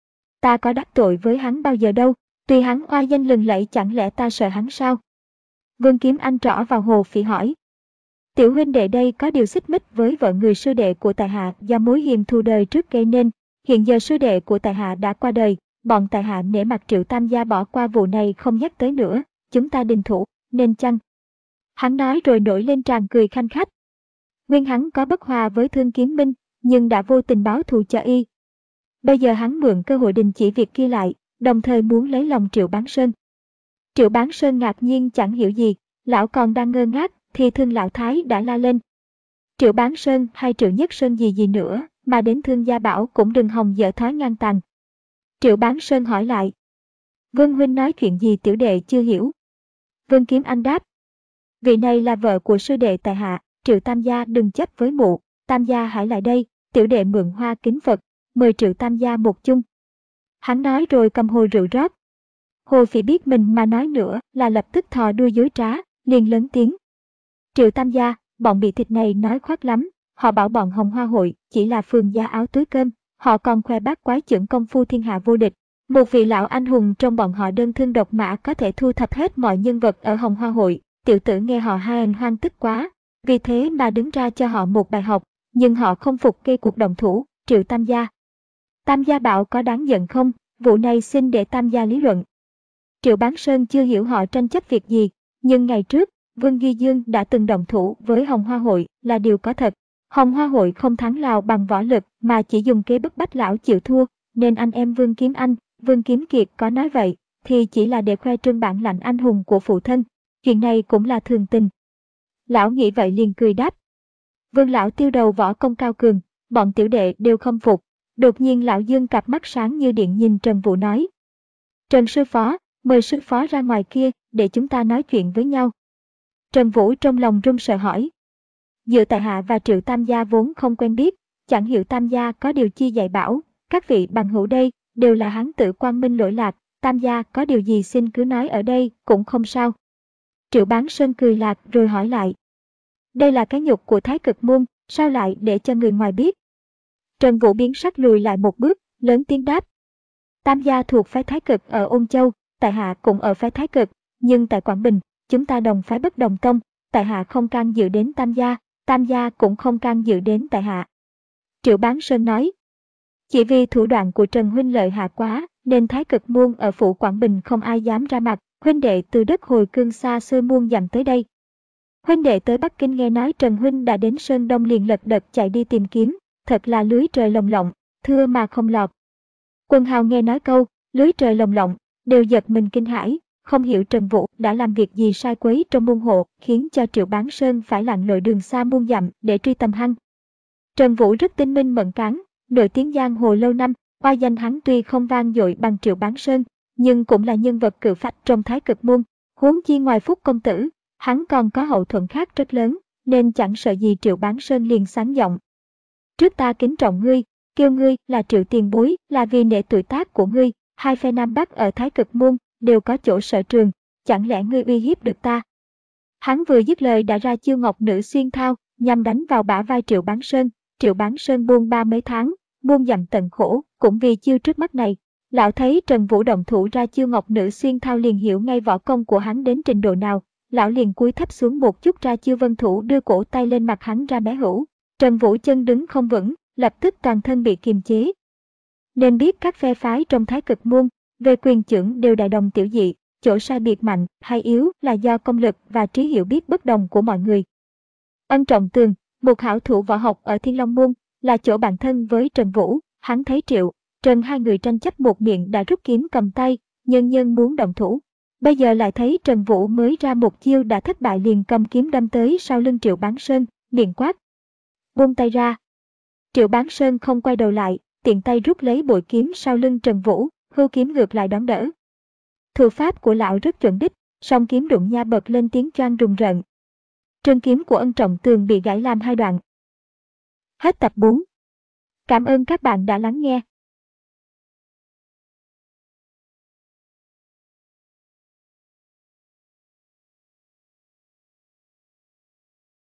Ta có đắc tội với hắn bao giờ đâu, tuy hắn oai danh lừng lẫy chẳng lẽ ta sợ hắn sao? Vương Kiếm Anh trỏ vào Hồ Phỉ hỏi. Tiểu huynh đệ đây có điều xích mích với vợ người sư đệ của tại hạ do mối hiềm thù đời trước gây nên, hiện giờ sư đệ của tại hạ đã qua đời, bọn tại hạ nể mặt Triệu Tam gia bỏ qua vụ này không nhắc tới nữa, chúng ta đình thủ, nên chăng? Hắn nói rồi nổi lên tràng cười khanh khách. Nguyên hắn có bất hòa với Thương Kiếm Minh, nhưng đã vô tình báo thù cho y. Bây giờ hắn mượn cơ hội đình chỉ việc kia lại, đồng thời muốn lấy lòng Triệu Bán Sơn. Triệu Bán Sơn ngạc nhiên chẳng hiểu gì, lão còn đang ngơ ngác, thì Thương lão thái đã la lên. Triệu Bán Sơn hay Triệu Nhất Sơn gì gì nữa, mà đến Thương gia bảo cũng đừng hòng dở thói ngang tàn. Triệu Bán Sơn hỏi lại. Vương huynh nói chuyện gì tiểu đệ chưa hiểu. Vương Kiếm Anh đáp. Vị này là vợ của sư đệ tại hạ, Triệu Tam gia đừng chấp với mụ, Tam gia hãy lại đây, tiểu đệ mượn hoa kính Phật, mời Triệu Tam gia một chung. Hắn nói rồi cầm hồ rượu rót. Hồ Phỉ biết mình mà nói nữa là lập tức thò đuôi dối trá, liền lớn tiếng. Triệu Tam gia, bọn bị thịt này nói khoác lắm, Họ bảo bọn Hồng Hoa hội chỉ là phường gia áo túi cơm, họ còn khoe bác quái chưởng công phu thiên hạ vô địch. Một vị lão anh hùng trong bọn họ đơn thương độc mã có thể thu thập hết mọi nhân vật ở Hồng Hoa hội. Tiểu tử nghe họ hai hoang tức quá, vì thế mà đứng ra cho họ một bài học, nhưng họ không phục gây cuộc động thủ. Triệu Tam gia. Tam gia bảo có đáng giận không? Vụ này xin để Tam gia lý luận. Triệu Bán Sơn chưa hiểu họ tranh chấp việc gì, nhưng ngày trước, Vương Duy Dương đã từng động thủ với Hồng Hoa hội là điều có thật. Hồng Hoa hội không thắng Lào bằng võ lực mà chỉ dùng kế bức bách lão chịu thua, nên anh em Vương Kiếm Anh, Vương Kiếm Kiệt có nói vậy thì chỉ là để khoe trương bản lãnh anh hùng của phụ thân. Chuyện này cũng là thường tình. Lão nghĩ vậy liền cười đáp. Vương lão tiêu đầu võ công cao cường, bọn tiểu đệ đều khâm phục. Đột nhiên lão Dương cặp mắt sáng như điện nhìn Trần Vũ nói. Trần sư phó, mời sư phó ra ngoài kia để chúng ta nói chuyện với nhau. Trần Vũ trong lòng run sợ hỏi. Giữa tại hạ và Triệu Tam gia vốn không quen biết, chẳng hiểu Tam gia có điều chi dạy bảo, các vị bằng hữu đây đều là hán tử quang minh lỗi lạc, Tam gia có điều gì xin cứ nói ở đây cũng không sao. Triệu Bán Sơn cười lạc rồi hỏi lại. Đây là cái nhục của Thái Cực môn, sao lại để cho người ngoài biết? Trần Vũ biến sắc lùi lại một bước, lớn tiếng đáp. Tam gia thuộc phái Thái Cực ở Ôn Châu, tại hạ cũng ở phái Thái Cực, nhưng tại Quảng Bình, chúng ta đồng phái bất đồng tông, tại hạ không can dự đến Tam gia, Tam gia cũng không can dự đến tại hạ. Triệu Bán Sơn nói. Chỉ vì thủ đoạn của Trần huynh lợi hại quá, nên Thái Cực môn ở phủ Quảng Bình không ai dám ra mặt, huynh đệ từ đất hồi cương xa xôi muôn dặm tới đây. Huynh đệ tới Bắc Kinh nghe nói Trần huynh đã đến Sơn Đông liền lật đật chạy đi tìm kiếm, thật là lưới trời lồng lộng, thưa mà không lọt. Quân hào nghe nói câu, lưới trời lồng lộng, đều giật mình kinh hãi, không hiểu Trần Vũ đã làm việc gì sai quấy trong môn hộ, khiến cho Triệu Bán Sơn phải lặn lội đường xa muôn dặm để truy tầm hắn. Trần Vũ rất tinh minh mẫn cán, nổi tiếng giang hồ lâu năm, oai danh hắn tuy không vang dội bằng Triệu Bán Sơn, nhưng cũng là nhân vật cự phách trong Thái Cực môn, huống chi ngoài Phúc công tử, hắn còn có hậu thuẫn khác rất lớn, nên chẳng sợ gì Triệu Bán Sơn liền sáng giọng. Trước ta kính trọng ngươi, kêu ngươi là Triệu tiền bối là vì nể tuổi tác của ngươi, hai phe Nam Bắc ở Thái Cực môn đều có chỗ sở trường, chẳng lẽ ngươi uy hiếp được ta? Hắn vừa dứt lời đã ra chiêu ngọc nữ xuyên thao, nhằm đánh vào bả vai Triệu Bán Sơn. Triệu Bán Sơn buông ba mấy tháng, muôn dặm tận khổ, cũng vì chiêu trước mắt này. Lão thấy Trần Vũ động thủ ra chiêu ngọc nữ xuyên thao liền hiểu ngay võ công của hắn đến trình độ nào. Lão liền cúi thấp xuống một chút ra chiêu vân thủ đưa cổ tay lên mặt hắn ra bé hữu. Trần Vũ chân đứng không vững, lập tức toàn thân bị kiềm chế. Nên biết các phe phái trong Thái Cực môn, về quyền chưởng đều đại đồng tiểu dị, chỗ sai biệt mạnh hay yếu là do công lực và trí hiểu biết bất đồng của mọi người. Ân Trọng Tường, một hảo thủ võ học ở Thiên Long môn, là chỗ bạn thân với Trần Vũ, hắn thấy Triệu, Trần hai người tranh chấp một miệng đã rút kiếm cầm tay, nhân nhân muốn động thủ. Bây giờ lại thấy Trần Vũ mới ra một chiêu đã thất bại liền cầm kiếm đâm tới sau lưng Triệu Bán Sơn, miệng quát. Buông tay ra. Triệu Bán Sơn không quay đầu lại, tiện tay rút lấy bội kiếm sau lưng Trần Vũ, hưu kiếm ngược lại đón đỡ. Thủ pháp của lão rất chuẩn đích, song kiếm đụng nha bật lên tiếng choang rùng rợn. Trường kiếm của Ân Trọng Tường bị gãy làm hai đoạn. Hết tập bốn. Cảm ơn các bạn đã lắng nghe.